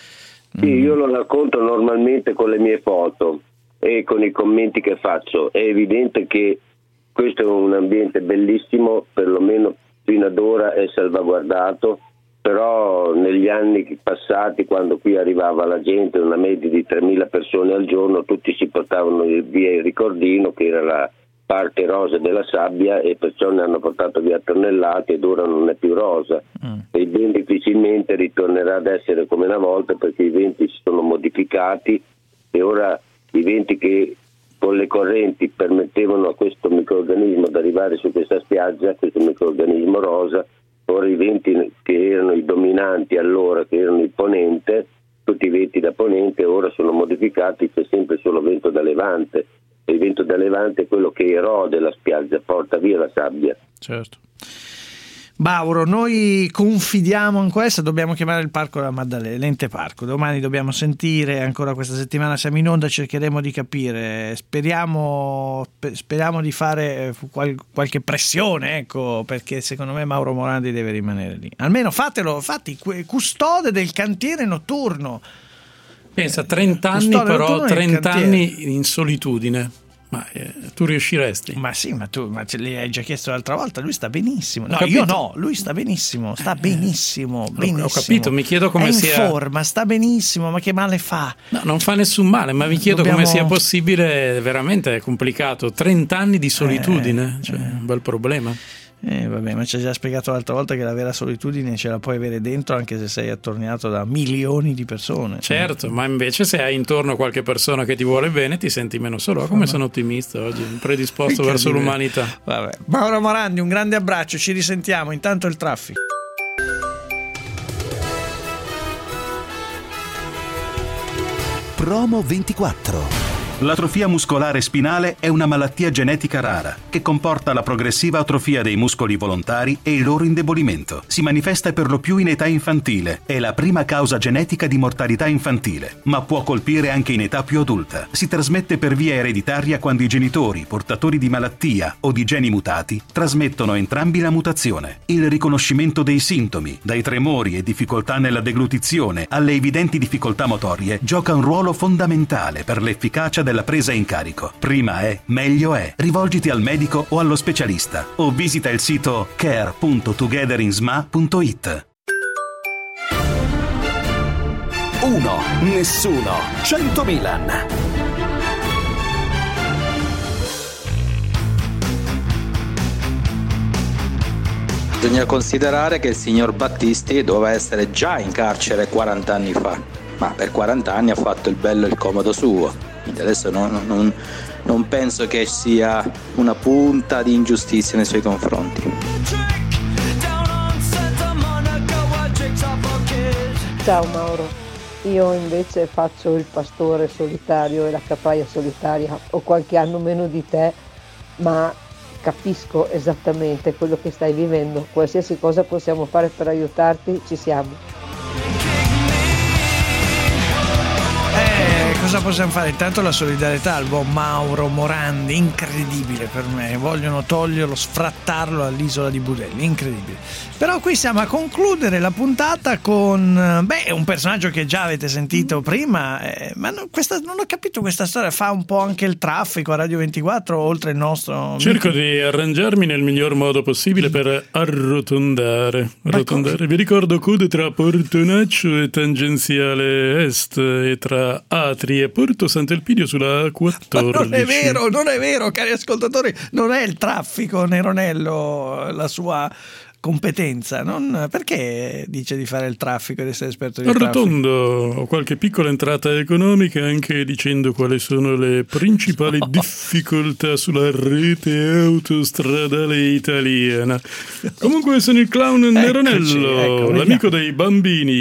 Sì, mm. io lo racconto normalmente con le mie foto e con i commenti che faccio. È evidente che questo è un ambiente bellissimo, perlomeno fino ad ora è salvaguardato, però negli anni passati, quando qui arrivava la gente, una media di tremila persone al giorno, tutti si portavano via il ricordino che era la parte rosa della sabbia, e perciò ne hanno portato via tonnellate ed ora non è più rosa. Mm. E ben difficilmente ritornerà ad essere come una volta, perché i venti si sono modificati e ora i venti che con le correnti permettevano a questo microrganismo di arrivare su questa spiaggia, questo microrganismo rosa, ora i venti che erano i dominanti allora, che erano il ponente, tutti i venti da ponente ora sono modificati, c'è sempre solo vento da levante, e il vento da levante è quello che erode la spiaggia, porta via la sabbia. Certo. Mauro, noi confidiamo in questo, dobbiamo chiamare il Parco della Maddalena, l'ente parco, domani dobbiamo sentire, ancora questa settimana siamo in onda, cercheremo di capire, speriamo, speriamo di fare qual, qualche pressione, ecco, perché secondo me Mauro Morandi deve rimanere lì, almeno fatelo, fatti custode del cantiere notturno. Pensa, trenta anni però, trenta anni in solitudine. Ma eh, tu riusciresti? Ma sì, ma tu ma ce l'hai già chiesto l'altra volta, lui sta benissimo. No, Capito? io no, lui sta benissimo, sta benissimo, benissimo. Ho capito, mi chiedo come è sia. in forma, sta benissimo, ma che male fa? No, non fa nessun male, ma mi chiedo Dobbiamo... come sia possibile, veramente è complicato. trenta anni di solitudine, eh, cioè, eh. un bel problema. Eh, vabbè, ma ci hai già spiegato l'altra volta che la vera solitudine ce la puoi avere dentro anche se sei attorniato da milioni di persone. Certo, ma invece se hai intorno qualche persona che ti vuole bene ti senti meno solo. Come sono ottimista oggi, predisposto verso l'umanità. Vabbè. Mauro Morandi, un grande abbraccio, ci risentiamo. Intanto il traffico. Promo ventiquattro. L'atrofia muscolare spinale è una malattia genetica rara che comporta la progressiva atrofia dei muscoli volontari e il loro indebolimento. Si manifesta per lo più in età infantile, è la prima causa genetica di mortalità infantile, ma può colpire anche in età più adulta. Si trasmette per via ereditaria quando i genitori, portatori di malattia o di geni mutati, trasmettono entrambi la mutazione. Il riconoscimento dei sintomi, dai tremori e difficoltà nella deglutizione alle evidenti difficoltà motorie, gioca un ruolo fondamentale per l'efficacia della presa in carico. Prima è, meglio è. Rivolgiti al medico o allo specialista o visita il sito care punto togetherinsma punto it. uno, nessuno, cento Milan. Bisogna considerare che il signor Battisti doveva essere già in carcere quaranta anni fa, ma per quaranta anni ha fatto il bello e il comodo suo. Quindi adesso non, non, non penso che sia una punta di ingiustizia nei suoi confronti. Ciao Mauro, io invece faccio il pastore solitario e la capraia solitaria, ho qualche anno meno di te, ma capisco esattamente quello che stai vivendo, qualsiasi cosa possiamo fare per aiutarti ci siamo. Cosa possiamo fare? Intanto la solidarietà al buon Mauro Morandi, incredibile per me, vogliono toglierlo, sfrattarlo all'isola di Budelli, incredibile. Però qui siamo a concludere la puntata con beh, un personaggio che già avete sentito prima, eh, ma non, questa, non ho capito questa storia, fa un po' anche il traffico a Radio ventiquattro oltre il nostro... Cerco di arrangiarmi nel miglior modo possibile per arrotondare, arrotondare. Vi ricordo code tra Portonaccio e tangenziale est e tra Atri e Porto Sant'Elpidio sulla quattordici. Ma non è vero, non è vero, cari ascoltatori, non è il traffico, Neronello, la sua competenza, non... perché dice di fare il traffico ed essere esperto di Arrotondo, traffico? ho qualche piccola entrata economica anche dicendo quali sono le principali no. difficoltà sulla rete autostradale italiana. Comunque sono il clown Neronello, ecco, l'amico dei bambini,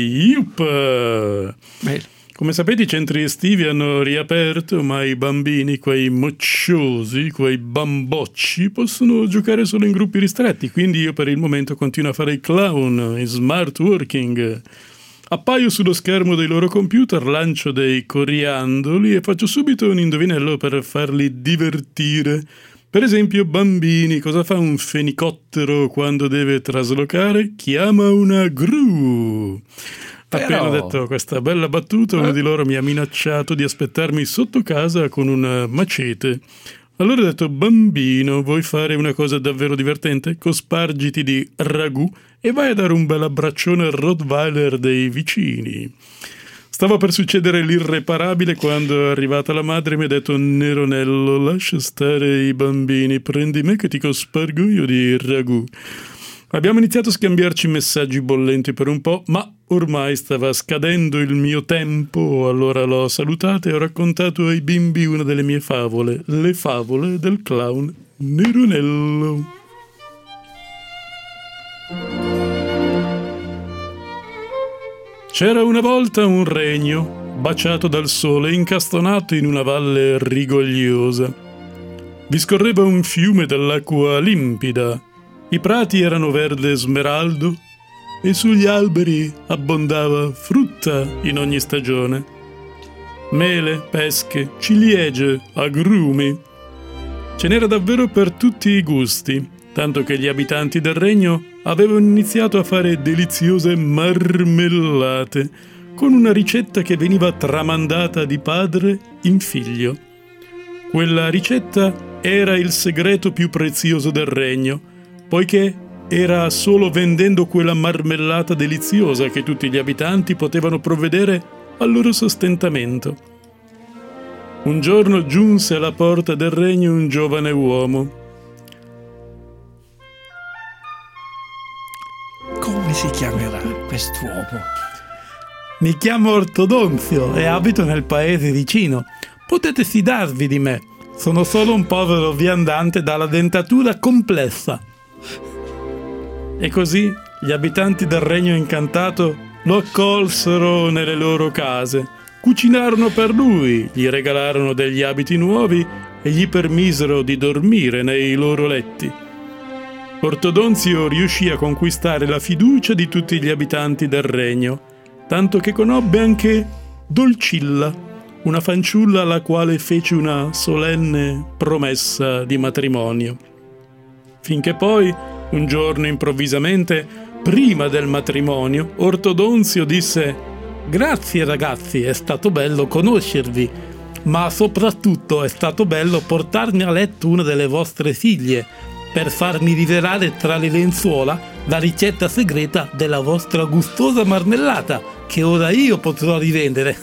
Yuppa. Beh. Come sapete i centri estivi hanno riaperto, ma i bambini, quei mocciosi, quei bambocci, possono giocare solo in gruppi ristretti, quindi io per il momento continuo a fare il clown in smart working. Appaio sullo schermo dei loro computer, lancio dei coriandoli e faccio subito un indovinello per farli divertire. Per esempio, bambini, cosa fa un fenicottero quando deve traslocare? Chiama una gru. Appena Però... detto questa bella battuta, uno di loro mi ha minacciato di aspettarmi sotto casa con un macete. Allora ho detto: bambino, vuoi fare una cosa davvero divertente? Cospargiti di ragù e vai a dare un bel abbraccione al Rottweiler dei vicini. Stava per succedere l'irreparabile quando è arrivata la madre e mi ha detto: Neronello, lascia stare i bambini, prendi me che ti cospargo io di ragù. Abbiamo iniziato a scambiarci messaggi bollenti per un po', ma ormai stava scadendo il mio tempo, allora l'ho salutata e ho raccontato ai bimbi una delle mie favole, le favole del clown Neronello. C'era una volta un regno, baciato dal sole, incastonato in una valle rigogliosa. Vi scorreva un fiume dall'acqua limpida, i prati erano verde smeraldo e sugli alberi abbondava frutta in ogni stagione. Mele, pesche, ciliegie, agrumi. Ce n'era davvero per tutti i gusti, tanto che gli abitanti del regno avevano iniziato a fare deliziose marmellate, con una ricetta che veniva tramandata di padre in figlio. Quella ricetta era il segreto più prezioso del regno, poiché era solo vendendo quella marmellata deliziosa che tutti gli abitanti potevano provvedere al loro sostentamento. Un giorno giunse alla porta del regno un giovane uomo. Come si chiamerà quest'uomo? Mi chiamo Ortodonzio e abito nel paese vicino. Potete fidarvi di me. Sono solo un povero viandante dalla dentatura complessa. E così gli abitanti del Regno Incantato lo accolsero nelle loro case, cucinarono per lui, gli regalarono degli abiti nuovi e gli permisero di dormire nei loro letti. Ortodonzio riuscì a conquistare la fiducia di tutti gli abitanti del regno, tanto che conobbe anche Dolcilla, una fanciulla alla quale fece una solenne promessa di matrimonio. Finché poi, un giorno improvvisamente, prima del matrimonio, Ortodonzio disse: «Grazie ragazzi, è stato bello conoscervi, ma soprattutto è stato bello portarmi a letto una delle vostre figlie per farmi rivelare tra le lenzuola la ricetta segreta della vostra gustosa marmellata, che ora io potrò rivendere».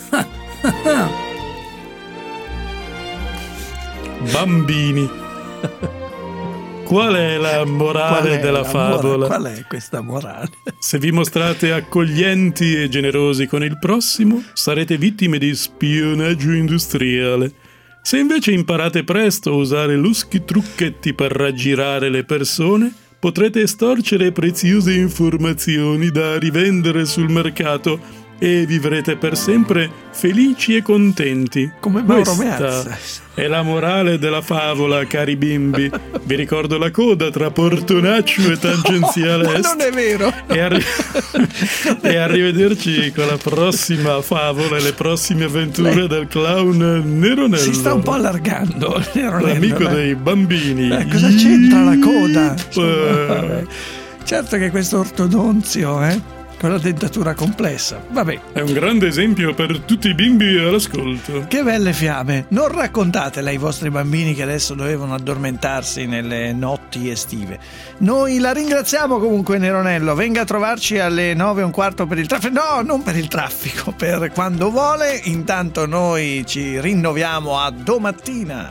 Bambini, qual è la morale Qual è della la favola? mora- qual è questa morale? Se vi mostrate accoglienti e generosi con il prossimo, sarete vittime di spionaggio industriale. Se invece imparate presto a usare luschi trucchetti per raggirare le persone, potrete estorcere preziose informazioni da rivendere sul mercato e vivrete per sempre felici e contenti. Come Mauro Questa Meazza. è la morale della favola, cari bimbi. Vi ricordo la coda tra Portonaccio e tangenziale No, ma est. non è vero. E, arri- e arrivederci con la prossima favola e le prossime avventure Lei- del clown Neronello. Si sta un po' allargando, Neronello, l'amico eh. dei bambini. Eh, cosa c'entra la coda? Eh. Vabbè. Certo che questo Ortodonzio, eh, con la dentatura complessa. Vabbè. È un grande esempio per tutti i bimbi all'ascolto. Che belle fiabe. Non raccontatele ai vostri bambini che adesso dovevano addormentarsi nelle notti estive. Noi la ringraziamo comunque, Neronello. Venga a trovarci alle nove e un quarto per il traffico. No, non per il traffico, per quando vuole. Intanto noi ci rinnoviamo a domattina.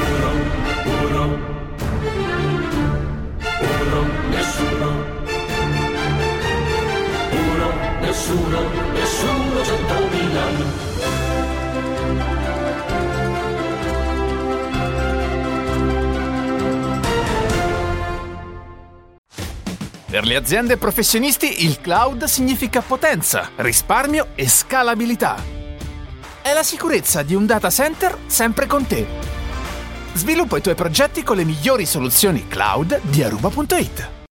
Nessuno, nessuno centomila. Per le aziende e professionisti il cloud significa potenza, risparmio e scalabilità. È la sicurezza di un data center sempre con te. Sviluppa i tuoi progetti con le migliori soluzioni cloud di Aruba punto it.